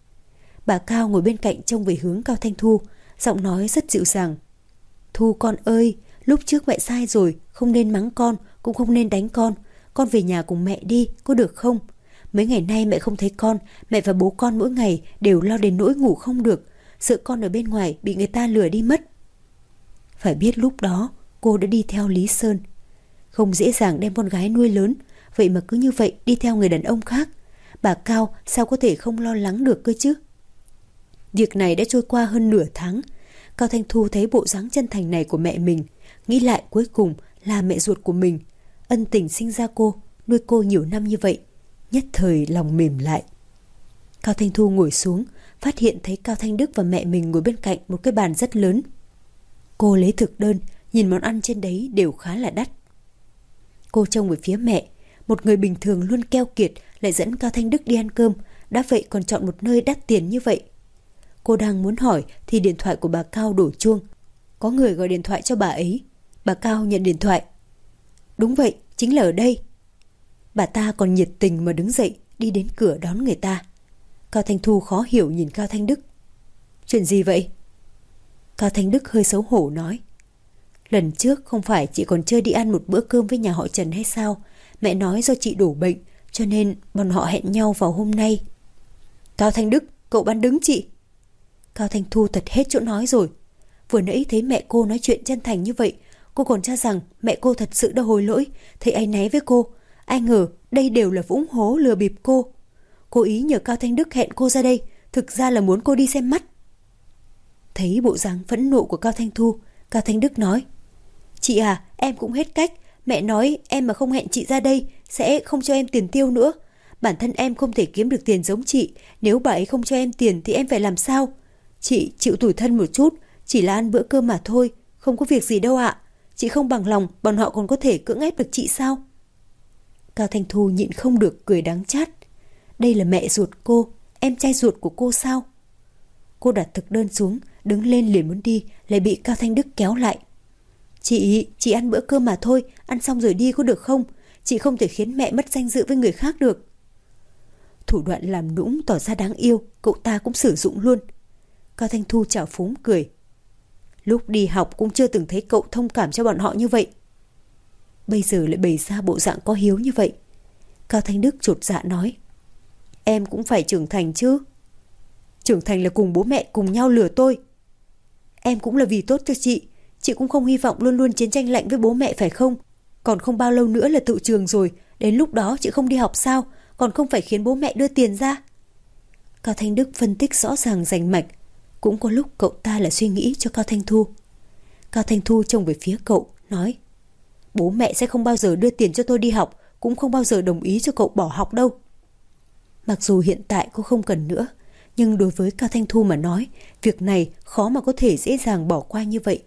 Bà Cao ngồi bên cạnh trông về hướng Cao Thanh Thu, giọng nói rất dịu dàng. Thu con ơi, lúc trước mẹ sai rồi, không nên mắng con, cũng không nên đánh con. Con về nhà cùng mẹ đi, có được không? Mấy ngày nay mẹ không thấy con, mẹ và bố con mỗi ngày đều lo đến nỗi ngủ không được, sợ con ở bên ngoài bị người ta lừa đi mất. Phải biết lúc đó cô đã đi theo Lý Sơn. Không dễ dàng đem con gái nuôi lớn, vậy mà cứ như vậy đi theo người đàn ông khác. Bà Cao sao có thể không lo lắng được cơ chứ? Việc này đã trôi qua hơn nửa tháng. Cao Thanh Thu thấy bộ dáng chân thành này của mẹ mình, nghĩ lại cuối cùng là mẹ ruột của mình, ân tình sinh ra cô, nuôi cô nhiều năm như vậy, nhất thời lòng mềm lại. Cao Thanh Thu ngồi xuống, phát hiện thấy Cao Thanh Đức và mẹ mình ngồi bên cạnh một cái bàn rất lớn. Cô lấy thực đơn, nhìn món ăn trên đấy đều khá là đắt. Cô trông về phía mẹ, một người bình thường luôn keo kiệt lại dẫn Cao Thanh Đức đi ăn cơm, đã vậy còn chọn một nơi đắt tiền như vậy. Cô đang muốn hỏi thì điện thoại của bà Cao đổ chuông. Có người gọi điện thoại cho bà ấy. Bà Cao nhận điện thoại. Đúng vậy, chính là ở đây. Bà ta còn nhiệt tình mà đứng dậy đi đến cửa đón người ta. Cao Thanh Thu khó hiểu nhìn Cao Thanh Đức. Chuyện gì vậy? Cao Thanh Đức hơi xấu hổ nói. Lần trước không phải chị còn chưa đi ăn một bữa cơm với nhà họ Trần hay sao? Mẹ nói do chị đổ bệnh, cho nên bọn họ hẹn nhau vào hôm nay. Cao Thanh Đức, cậu bán đứng chị. Cao Thanh Thu thật hết chỗ nói rồi. Vừa nãy thấy mẹ cô nói chuyện chân thành như vậy, cô còn cho rằng mẹ cô thật sự đã hối lỗi, thấy áy náy với cô. Ai ngờ đây đều là vũng hố lừa bịp cô. Cố ý nhờ Cao Thanh Đức hẹn cô ra đây, thực ra là muốn cô đi xem mắt. Thấy bộ dáng phẫn nộ của Cao Thanh Thu, Cao Thanh Đức nói: Chị à, em cũng hết cách. Mẹ nói em mà không hẹn chị ra đây sẽ không cho em tiền tiêu nữa. Bản thân em không thể kiếm được tiền giống chị. Nếu bà ấy không cho em tiền thì em phải làm sao? Chị chịu tủi thân một chút, chỉ là ăn bữa cơm mà thôi, không có việc gì đâu ạ. Chị không bằng lòng, bọn họ còn có thể cưỡng ép được chị sao? Cao Thanh Thu nhịn không được cười đắng chát. Đây là mẹ ruột cô, em trai ruột của cô sao? Cô đặt thực đơn xuống, đứng lên liền muốn đi, lại bị Cao Thanh Đức kéo lại. Chị, chị ăn bữa cơm mà thôi, ăn xong rồi đi có được không? Chị không thể khiến mẹ mất danh dự với người khác được. Thủ đoạn làm nũng tỏ ra đáng yêu, cậu ta cũng sử dụng luôn. Cao Thanh Thu chào phúng cười. Lúc đi học cũng chưa từng thấy cậu thông cảm cho bọn họ như vậy. Bây giờ lại bày ra bộ dạng có hiếu như vậy. Cao Thanh Đức chột dạ nói: Em cũng phải trưởng thành chứ. Trưởng thành là cùng bố mẹ cùng nhau lừa tôi. Em cũng là vì tốt cho chị. Chị cũng không hy vọng luôn luôn chiến tranh lạnh với bố mẹ phải không? Còn không bao lâu nữa là tự trường rồi. Đến lúc đó chị không đi học sao? Còn không phải khiến bố mẹ đưa tiền ra. Cao Thanh Đức phân tích rõ ràng rành mạch. Cũng có lúc cậu ta là suy nghĩ cho Cao Thanh Thu. Cao Thanh Thu trông về phía cậu, nói: Bố mẹ sẽ không bao giờ đưa tiền cho tôi đi học, cũng không bao giờ đồng ý cho cậu bỏ học đâu. Mặc dù hiện tại cô không cần nữa, nhưng đối với Cao Thanh Thu mà nói, việc này khó mà có thể dễ dàng bỏ qua như vậy.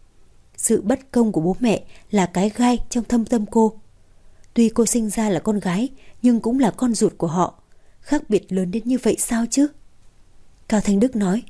Sự bất công của bố mẹ là cái gai trong thâm tâm cô. Tuy cô sinh ra là con gái, nhưng cũng là con ruột của họ. Khác biệt lớn đến như vậy sao chứ? Cao Thanh Đức nói: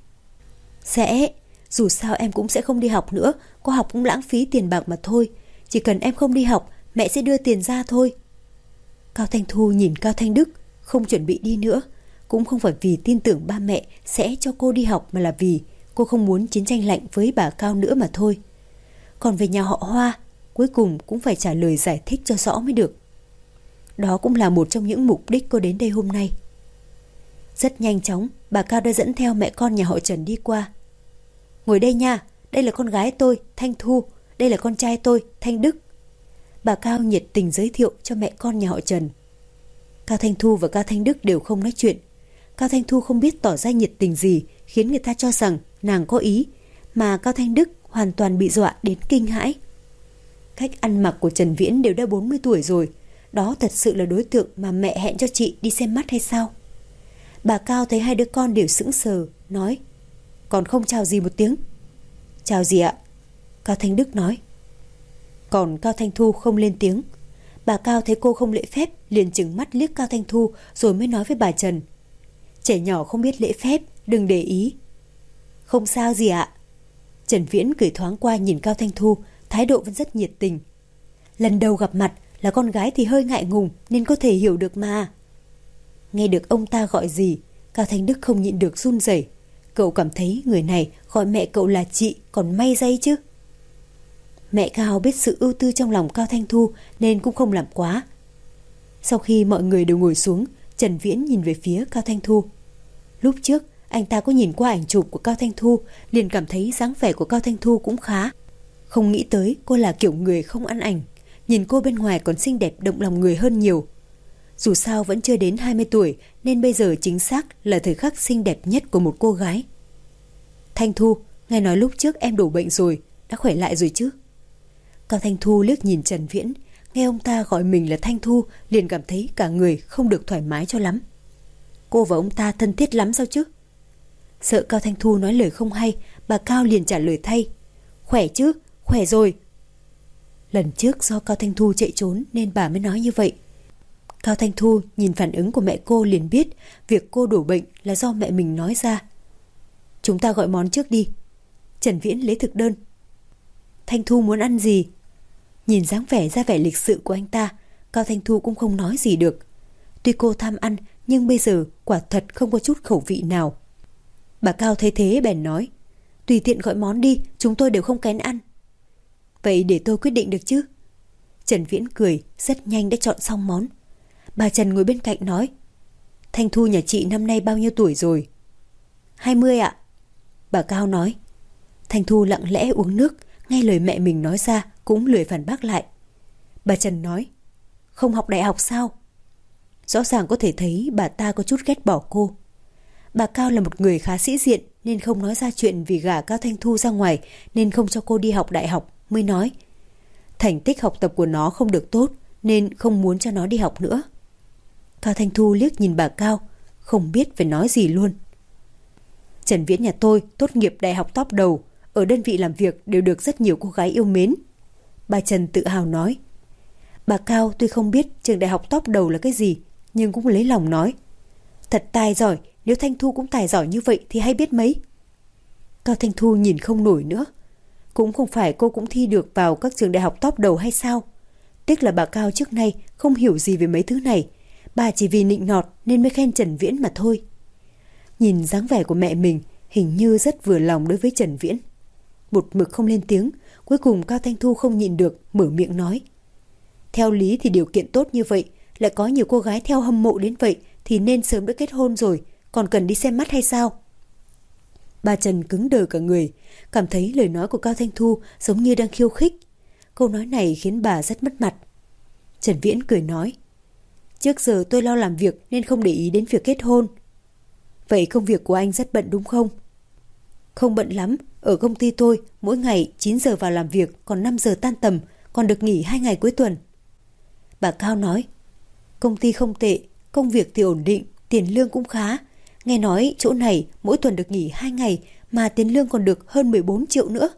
Sẽ, dù sao em cũng sẽ không đi học nữa, có học cũng lãng phí tiền bạc mà thôi. Chỉ cần em không đi học, mẹ sẽ đưa tiền ra thôi. Cao Thanh Thu nhìn Cao Thanh Đức, không chuẩn bị đi nữa. Cũng không phải vì tin tưởng ba mẹ sẽ cho cô đi học, mà là vì cô không muốn chiến tranh lạnh với bà Cao nữa mà thôi. Còn về nhà họ Hoa, cuối cùng cũng phải trả lời giải thích cho rõ mới được. Đó cũng là một trong những mục đích cô đến đây hôm nay. Rất nhanh chóng, bà Cao đã dẫn theo mẹ con nhà họ Trần đi qua. Ngồi đây nha, đây là con gái tôi, Thanh Thu. Đây là con trai tôi, Thanh Đức. Bà Cao nhiệt tình giới thiệu cho mẹ con nhà họ Trần. Cao Thanh Thu và Cao Thanh Đức đều không nói chuyện. Cao Thanh Thu không biết tỏ ra nhiệt tình gì khiến người ta cho rằng nàng có ý, mà Cao Thanh Đức hoàn toàn bị dọa đến kinh hãi. Cách ăn mặc của Trần Viễn đều đã bốn mươi tuổi rồi. Đó thật sự là đối tượng mà mẹ hẹn cho chị đi xem mắt hay sao? Bà Cao thấy hai đứa con đều sững sờ, nói: Còn không chào gì một tiếng? Chào gì ạ? Cao Thanh Đức nói. Còn Cao Thanh Thu không lên tiếng. Bà Cao thấy cô không lễ phép, liền trừng mắt liếc Cao Thanh Thu, rồi mới nói với bà Trần: Trẻ nhỏ không biết lễ phép, đừng để ý. Không sao gì ạ. Trần Viễn cười thoáng qua nhìn Cao Thanh Thu, thái độ vẫn rất nhiệt tình. Lần đầu gặp mặt, là con gái thì hơi ngại ngùng, nên có thể hiểu được mà. Nghe được ông ta gọi gì, Cao Thanh Đức không nhịn được run rẩy. Cậu cảm thấy người này gọi mẹ cậu là chị còn may dây chứ. Mẹ Cao biết sự ưu tư trong lòng Cao Thanh Thu nên cũng không làm quá. Sau khi mọi người đều ngồi xuống, Trần Viễn nhìn về phía Cao Thanh Thu. Lúc trước anh ta có nhìn qua ảnh chụp của Cao Thanh Thu, liền cảm thấy dáng vẻ của Cao Thanh Thu cũng khá. Không nghĩ tới cô là kiểu người không ăn ảnh. Nhìn cô bên ngoài còn xinh đẹp động lòng người hơn nhiều. Dù sao vẫn chưa đến hai mươi tuổi, nên bây giờ chính xác là thời khắc xinh đẹp nhất của một cô gái. Thanh Thu, nghe nói lúc trước em đổ bệnh rồi, đã khỏe lại rồi chứ? Cao Thanh Thu liếc nhìn Trần Viễn, nghe ông ta gọi mình là Thanh Thu, liền cảm thấy cả người không được thoải mái cho lắm. Cô và ông ta thân thiết lắm sao chứ? Sợ Cao Thanh Thu nói lời không hay, bà Cao liền trả lời thay: Khỏe chứ, khỏe rồi. Lần trước do Cao Thanh Thu chạy trốn nên bà mới nói như vậy. Cao Thanh Thu nhìn phản ứng của mẹ cô liền biết việc cô đổ bệnh là do mẹ mình nói ra. Chúng ta gọi món trước đi. Trần Viễn lấy thực đơn. Thanh Thu muốn ăn gì? Nhìn dáng vẻ ra vẻ lịch sự của anh ta, Cao Thanh Thu cũng không nói gì được. Tuy cô tham ăn, nhưng bây giờ quả thật không có chút khẩu vị nào. Bà Cao thấy thế bèn nói: Tùy tiện gọi món đi, chúng tôi đều không kén ăn. Vậy để tôi quyết định được chứ? Trần Viễn cười, rất nhanh đã chọn xong món. Bà Trần ngồi bên cạnh nói: Thanh Thu nhà chị năm nay bao nhiêu tuổi rồi? Hai mươi ạ. Bà Cao nói. Thanh Thu lặng lẽ uống nước, nghe lời mẹ mình nói ra cũng lười phản bác lại. Bà Trần nói: Không học đại học sao? Rõ ràng có thể thấy bà ta có chút ghét bỏ cô. Bà Cao là một người khá sĩ diện nên không nói ra chuyện vì gả Cao Thanh Thu ra ngoài nên không cho cô đi học đại học, mới nói thành tích học tập của nó không được tốt nên không muốn cho nó đi học nữa. Cao Thanh Thu liếc nhìn bà Cao, không biết phải nói gì luôn. Trần Viễn nhà tôi tốt nghiệp đại học top đầu, ở đơn vị làm việc đều được rất nhiều cô gái yêu mến. Bà Trần tự hào nói. Bà Cao tuy không biết trường đại học top đầu là cái gì, nhưng cũng lấy lòng nói: Thật tài giỏi, nếu Thanh Thu cũng tài giỏi như vậy thì hay biết mấy. Cao Thanh Thu nhìn không nổi nữa. Cũng không phải cô cũng thi được vào các trường đại học top đầu hay sao? Tiếc là bà Cao trước nay không hiểu gì về mấy thứ này. Bà chỉ vì nịnh nọt nên mới khen Trần Viễn mà thôi. Nhìn dáng vẻ của mẹ mình hình như rất vừa lòng đối với Trần Viễn. Một mực không lên tiếng, cuối cùng Cao Thanh Thu không nhịn được mở miệng nói: Theo lý thì điều kiện tốt như vậy, lại có nhiều cô gái theo hâm mộ đến vậy thì nên sớm đã kết hôn rồi, còn cần đi xem mắt hay sao? Bà Trần cứng đờ cả người, cảm thấy lời nói của Cao Thanh Thu giống như đang khiêu khích. Câu nói này khiến bà rất mất mặt. Trần Viễn cười nói: Trước giờ tôi lo làm việc nên không để ý đến việc kết hôn. Vậy công việc của anh rất bận đúng không? Không bận lắm, ở công ty tôi mỗi ngày chín giờ vào làm việc, còn năm giờ tan tầm, còn được nghỉ hai ngày cuối tuần. Bà Cao nói: Công ty không tệ, công việc thì ổn định, tiền lương cũng khá. Nghe nói chỗ này mỗi tuần được nghỉ hai ngày mà tiền lương còn được hơn mười bốn triệu nữa.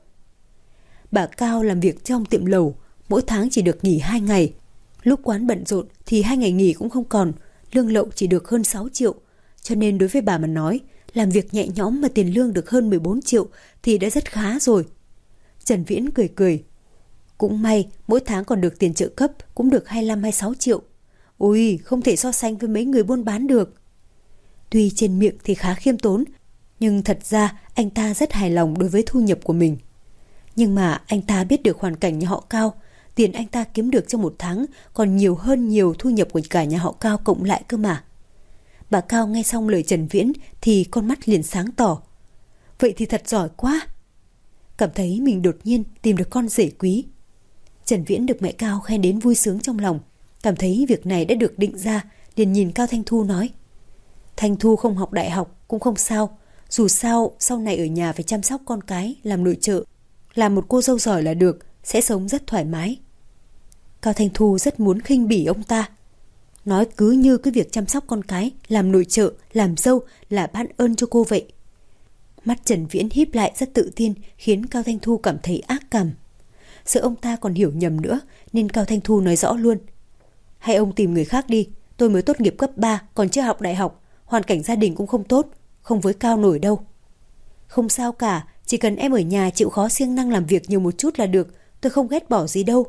Bà Cao làm việc trong tiệm lẩu, mỗi tháng chỉ được nghỉ hai ngày. Lúc quán bận rộn thì hai ngày nghỉ cũng không còn, lương lậu chỉ được hơn sáu triệu. Cho nên đối với bà mà nói, làm việc nhẹ nhõm mà tiền lương được hơn mười bốn triệu thì đã rất khá rồi. Trần Viễn cười cười. Cũng may, mỗi tháng còn được tiền trợ cấp, cũng được hai mươi lăm hai mươi sáu triệu. Ôi, không thể so sánh với mấy người buôn bán được. Tuy trên miệng thì khá khiêm tốn, nhưng thật ra anh ta rất hài lòng đối với thu nhập của mình. Nhưng mà anh ta biết được hoàn cảnh nhà họ Cao, tiền anh ta kiếm được trong một tháng còn nhiều hơn nhiều thu nhập của cả nhà họ Cao cộng lại cơ mà. Bà Cao nghe xong lời Trần Viễn thì con mắt liền sáng tỏ. Vậy thì thật giỏi quá. Cảm thấy mình đột nhiên tìm được con rể quý. Trần Viễn được mẹ Cao khen đến vui sướng trong lòng, cảm thấy việc này đã được định ra, liền nhìn Cao Thanh Thu nói: Thanh Thu không học đại học cũng không sao, dù sao sau này ở nhà phải chăm sóc con cái, làm nội trợ, làm một cô dâu giỏi là được, sẽ sống rất thoải mái. Cao Thanh Thu rất muốn khinh bỉ ông ta, nói cứ như cái việc chăm sóc con cái, làm nội trợ, làm dâu là ban ơn cho cô vậy. Mắt Trần Viễn híp lại rất tự tin, khiến Cao Thanh Thu cảm thấy ác cảm. Sợ ông ta còn hiểu nhầm nữa nên Cao Thanh Thu nói rõ luôn: Hay ông tìm người khác đi, tôi mới tốt nghiệp cấp ba, còn chưa học đại học, hoàn cảnh gia đình cũng không tốt, không với Cao nổi đâu. Không sao cả, chỉ cần em ở nhà chịu khó siêng năng làm việc nhiều một chút là được, tôi không ghét bỏ gì đâu.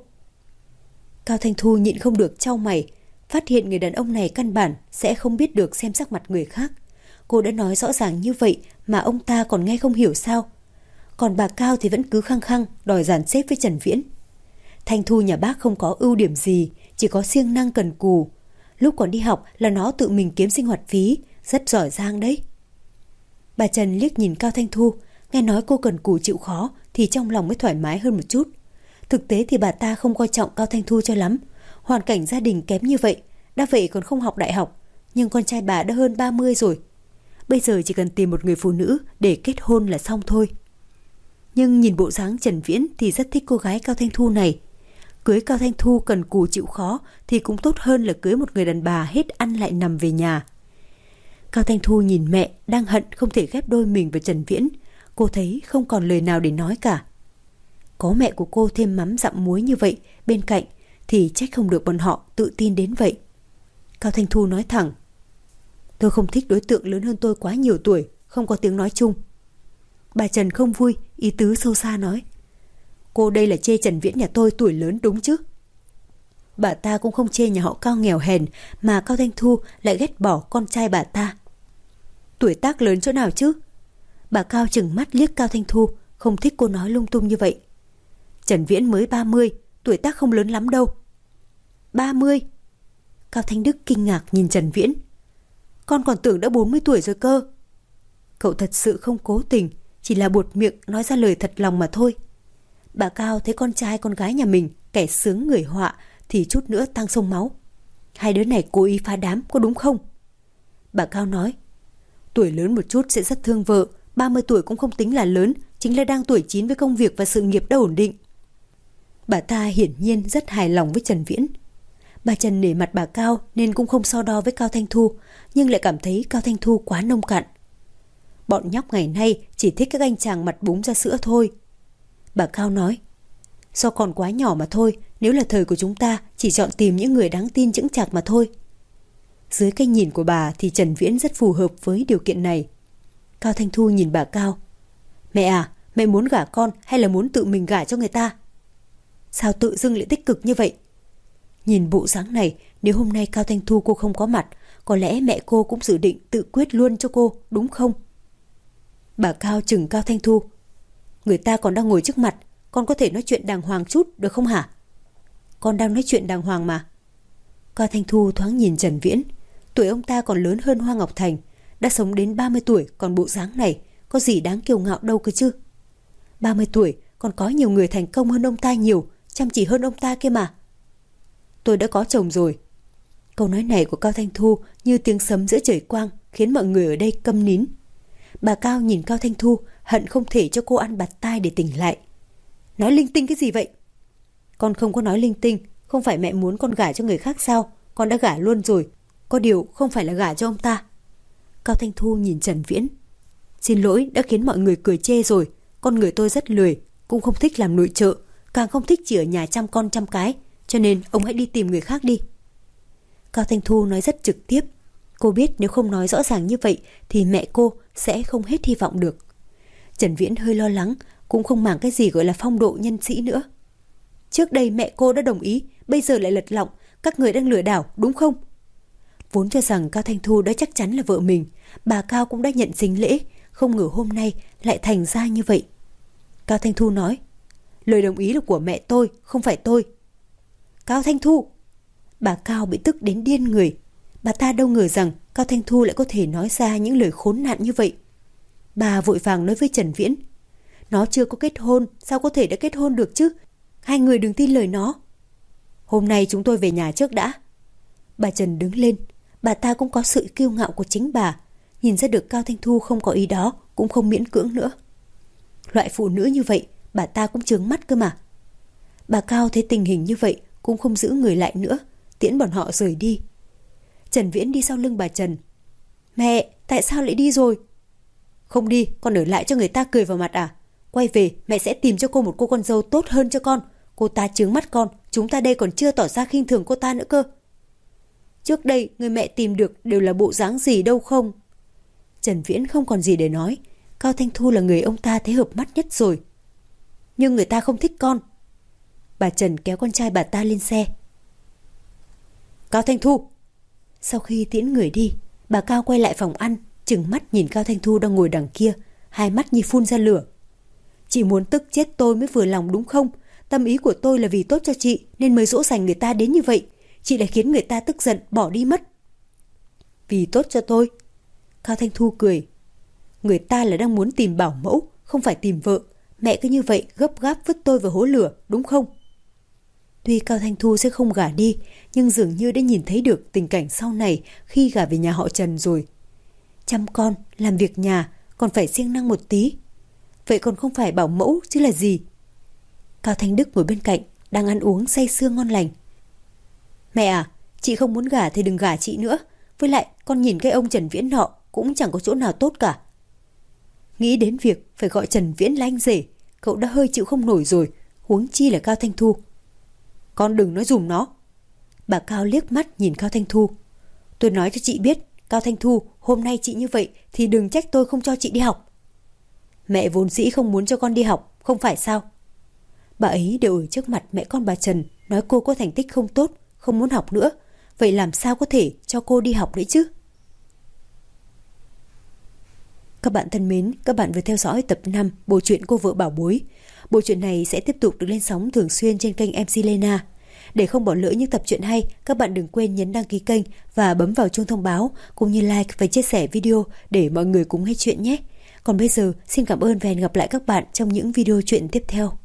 Cao Thanh Thu nhịn không được chau mày, phát hiện người đàn ông này căn bản sẽ không biết được xem sắc mặt người khác. Cô đã nói rõ ràng như vậy mà ông ta còn nghe không hiểu sao? Còn bà Cao thì vẫn cứ khăng khăng đòi dàn xếp với Trần Viễn. Thanh Thu nhà bác không có ưu điểm gì, chỉ có siêng năng cần cù. Lúc còn đi học là nó tự mình kiếm sinh hoạt phí, rất giỏi giang đấy. Bà Trần liếc nhìn Cao Thanh Thu, nghe nói cô cần cù chịu khó thì trong lòng mới thoải mái hơn một chút. Thực tế thì bà ta không coi trọng Cao Thanh Thu cho lắm. Hoàn cảnh gia đình kém như vậy, đã vậy còn không học đại học, nhưng con trai bà đã hơn ba mươi rồi. Bây giờ chỉ cần tìm một người phụ nữ để kết hôn là xong thôi. Nhưng nhìn bộ dáng Trần Viễn thì rất thích cô gái Cao Thanh Thu này. Cưới Cao Thanh Thu cần cù chịu khó thì cũng tốt hơn là cưới một người đàn bà hết ăn lại nằm về nhà. Cao Thanh Thu nhìn mẹ đang hận không thể ghép đôi mình với Trần Viễn. Cô thấy không còn lời nào để nói cả. Có mẹ của cô thêm mắm dặm muối như vậy bên cạnh thì trách không được bọn họ tự tin đến vậy. Cao Thanh Thu nói thẳng: Tôi không thích đối tượng lớn hơn tôi quá nhiều tuổi, không có tiếng nói chung. Bà Trần không vui, ý tứ sâu xa nói: Cô đây là chê Trần Viễn nhà tôi tuổi lớn đúng chứ? Bà ta cũng không chê nhà họ Cao nghèo hèn, mà Cao Thanh Thu lại ghét bỏ con trai bà ta. Tuổi tác lớn chỗ nào chứ? Bà Cao chừng mắt liếc Cao Thanh Thu, không thích cô nói lung tung như vậy. Trần Viễn mới ba mươi, tuổi tác không lớn lắm đâu. ba mươi. Cao Thanh Đức kinh ngạc nhìn Trần Viễn. Con còn tưởng đã bốn mươi tuổi rồi cơ. Cậu thật sự không cố tình, chỉ là buột miệng nói ra lời thật lòng mà thôi. Bà Cao thấy con trai con gái nhà mình kẻ sướng người họa thì chút nữa tăng sông máu. Hai đứa này cố ý phá đám có đúng không? Bà Cao nói, tuổi lớn một chút sẽ rất thương vợ, ba mươi tuổi cũng không tính là lớn, chính là đang tuổi chín với công việc và sự nghiệp đã ổn định. Bà ta hiển nhiên rất hài lòng với Trần Viễn. Bà Trần nể mặt bà Cao nên cũng không so đo với Cao Thanh Thu, nhưng lại cảm thấy Cao Thanh Thu quá nông cạn. Bọn nhóc ngày nay chỉ thích các anh chàng mặt búng ra sữa thôi. Bà Cao nói, do còn quá nhỏ mà thôi, nếu là thời của chúng ta chỉ chọn tìm những người đáng tin chững chạc mà thôi. Dưới cái nhìn của bà thì Trần Viễn rất phù hợp với điều kiện này. Cao Thanh Thu nhìn bà Cao, mẹ à, mẹ muốn gả con hay là muốn tự mình gả cho người ta? Sao tự dưng lại tích cực như vậy? Nhìn bộ dáng này, nếu hôm nay Cao Thanh Thu cô không có mặt, có lẽ mẹ cô cũng dự định tự quyết luôn cho cô, đúng không? Bà Cao chừng Cao Thanh Thu, người ta còn đang ngồi trước mặt, con có thể nói chuyện đàng hoàng chút được không hả? Con đang nói chuyện đàng hoàng mà. Cao Thanh Thu thoáng nhìn Trần Viễn, tuổi ông ta còn lớn hơn Hoa Ngọc Thành, đã sống đến ba mươi tuổi còn bộ dáng này, có gì đáng kiêu ngạo đâu cơ chứ. ba mươi tuổi còn có nhiều người thành công hơn ông ta nhiều, chăm chỉ hơn ông ta kia mà. Tôi đã có chồng rồi. Câu nói này của Cao Thanh Thu như tiếng sấm giữa trời quang, khiến mọi người ở đây câm nín. Bà Cao nhìn Cao Thanh Thu, hận không thể cho cô ăn bạt tai để tỉnh lại. Nói linh tinh cái gì vậy? Con không có nói linh tinh, không phải mẹ muốn con gả cho người khác sao? Con đã gả luôn rồi, có điều không phải là gả cho ông ta. Cao Thanh Thu nhìn Trần Viễn, xin lỗi đã khiến mọi người cười chê rồi. Con người tôi rất lười, cũng không thích làm nội trợ, càng không thích chỉ ở nhà chăm con chăm cái, cho nên ông hãy đi tìm người khác đi. Cao Thanh Thu nói rất trực tiếp. Cô biết nếu không nói rõ ràng như vậy thì mẹ cô sẽ không hết hy vọng được. Trần Viễn hơi lo lắng, cũng không màng cái gì gọi là phong độ nhân sĩ nữa. Trước đây mẹ cô đã đồng ý, bây giờ lại lật lọng, các người đang lừa đảo đúng không? Vốn cho rằng Cao Thanh Thu đã chắc chắn là vợ mình, bà Cao cũng đã nhận dính lễ, không ngờ hôm nay lại thành ra như vậy. Cao Thanh Thu nói, lời đồng ý là của mẹ tôi, không phải tôi. Cao Thanh Thu! Bà Cao bị tức đến điên người. Bà ta đâu ngờ rằng Cao Thanh Thu lại có thể nói ra những lời khốn nạn như vậy. Bà vội vàng nói với Trần Viễn, nó chưa có kết hôn, sao có thể đã kết hôn được chứ? Hai người đừng tin lời nó. Hôm nay chúng tôi về nhà trước đã. Bà Trần đứng lên. Bà ta cũng có sự kiêu ngạo của chính bà, nhìn ra được Cao Thanh Thu không có ý đó, cũng không miễn cưỡng nữa. Loại phụ nữ như vậy bà ta cũng chướng mắt cơ mà. Bà Cao thấy tình hình như vậy cũng không giữ người lại nữa, tiễn bọn họ rời đi. Trần Viễn đi sau lưng bà Trần. Mẹ, tại sao lại đi rồi? Không đi, con ở lại cho người ta cười vào mặt à? Quay về, mẹ sẽ tìm cho cô một cô con dâu tốt hơn cho con. Cô ta chướng mắt con, chúng ta đây còn chưa tỏ ra khinh thường cô ta nữa cơ. Trước đây, người mẹ tìm được đều là bộ dáng gì đâu không? Trần Viễn không còn gì để nói. Cao Thanh Thu là người ông ta thấy hợp mắt nhất rồi. Nhưng người ta không thích con. Bà Trần kéo con trai bà ta lên xe. Cao Thanh Thu! Sau khi tiễn người đi, bà Cao quay lại phòng ăn, trừng mắt nhìn Cao Thanh Thu đang ngồi đằng kia, hai mắt như phun ra lửa. Chị muốn tức chết tôi mới vừa lòng đúng không? Tâm ý của tôi là vì tốt cho chị nên mới dỗ dành người ta đến như vậy. Chị lại khiến người ta tức giận bỏ đi mất. Vì tốt cho tôi? Cao Thanh Thu cười. Người ta là đang muốn tìm bảo mẫu, không phải tìm vợ. Mẹ cứ như vậy gấp gáp vứt tôi vào hố lửa đúng không? Tuy Cao Thanh Thu sẽ không gả đi, nhưng dường như đã nhìn thấy được tình cảnh sau này khi gả về nhà họ Trần rồi. Chăm con, làm việc nhà, còn phải siêng năng một tí. Vậy còn không phải bảo mẫu chứ là gì? Cao Thanh Đức ngồi bên cạnh, đang ăn uống say sưa ngon lành. Mẹ à, chị không muốn gả thì đừng gả chị nữa. Với lại con nhìn cái ông Trần Viễn nọ cũng chẳng có chỗ nào tốt cả. Nghĩ đến việc phải gọi Trần Viễn là anh rể, cậu đã hơi chịu không nổi rồi, huống chi là Cao Thanh Thu. Con đừng nói dùm nó. Bà Cao liếc mắt nhìn Cao Thanh Thu. Tôi nói cho chị biết, Cao Thanh Thu, hôm nay chị như vậy thì đừng trách tôi không cho chị đi học. Mẹ vốn dĩ không muốn cho con đi học, không phải sao? Bà ấy đều ở trước mặt mẹ con bà Trần, nói cô có thành tích không tốt, không muốn học nữa. Vậy làm sao có thể cho cô đi học đấy chứ? Các bạn thân mến, các bạn vừa theo dõi tập năm Bộ truyện Cô vợ bảo bối. Bộ truyện này sẽ tiếp tục được lên sóng thường xuyên trên kênh em xê Lena. Để không bỏ lỡ những tập truyện hay, các bạn đừng quên nhấn đăng ký kênh và bấm vào chuông thông báo, cũng như like và chia sẻ video để mọi người cùng nghe chuyện nhé. Còn bây giờ, xin cảm ơn và hẹn gặp lại các bạn trong những video chuyện tiếp theo.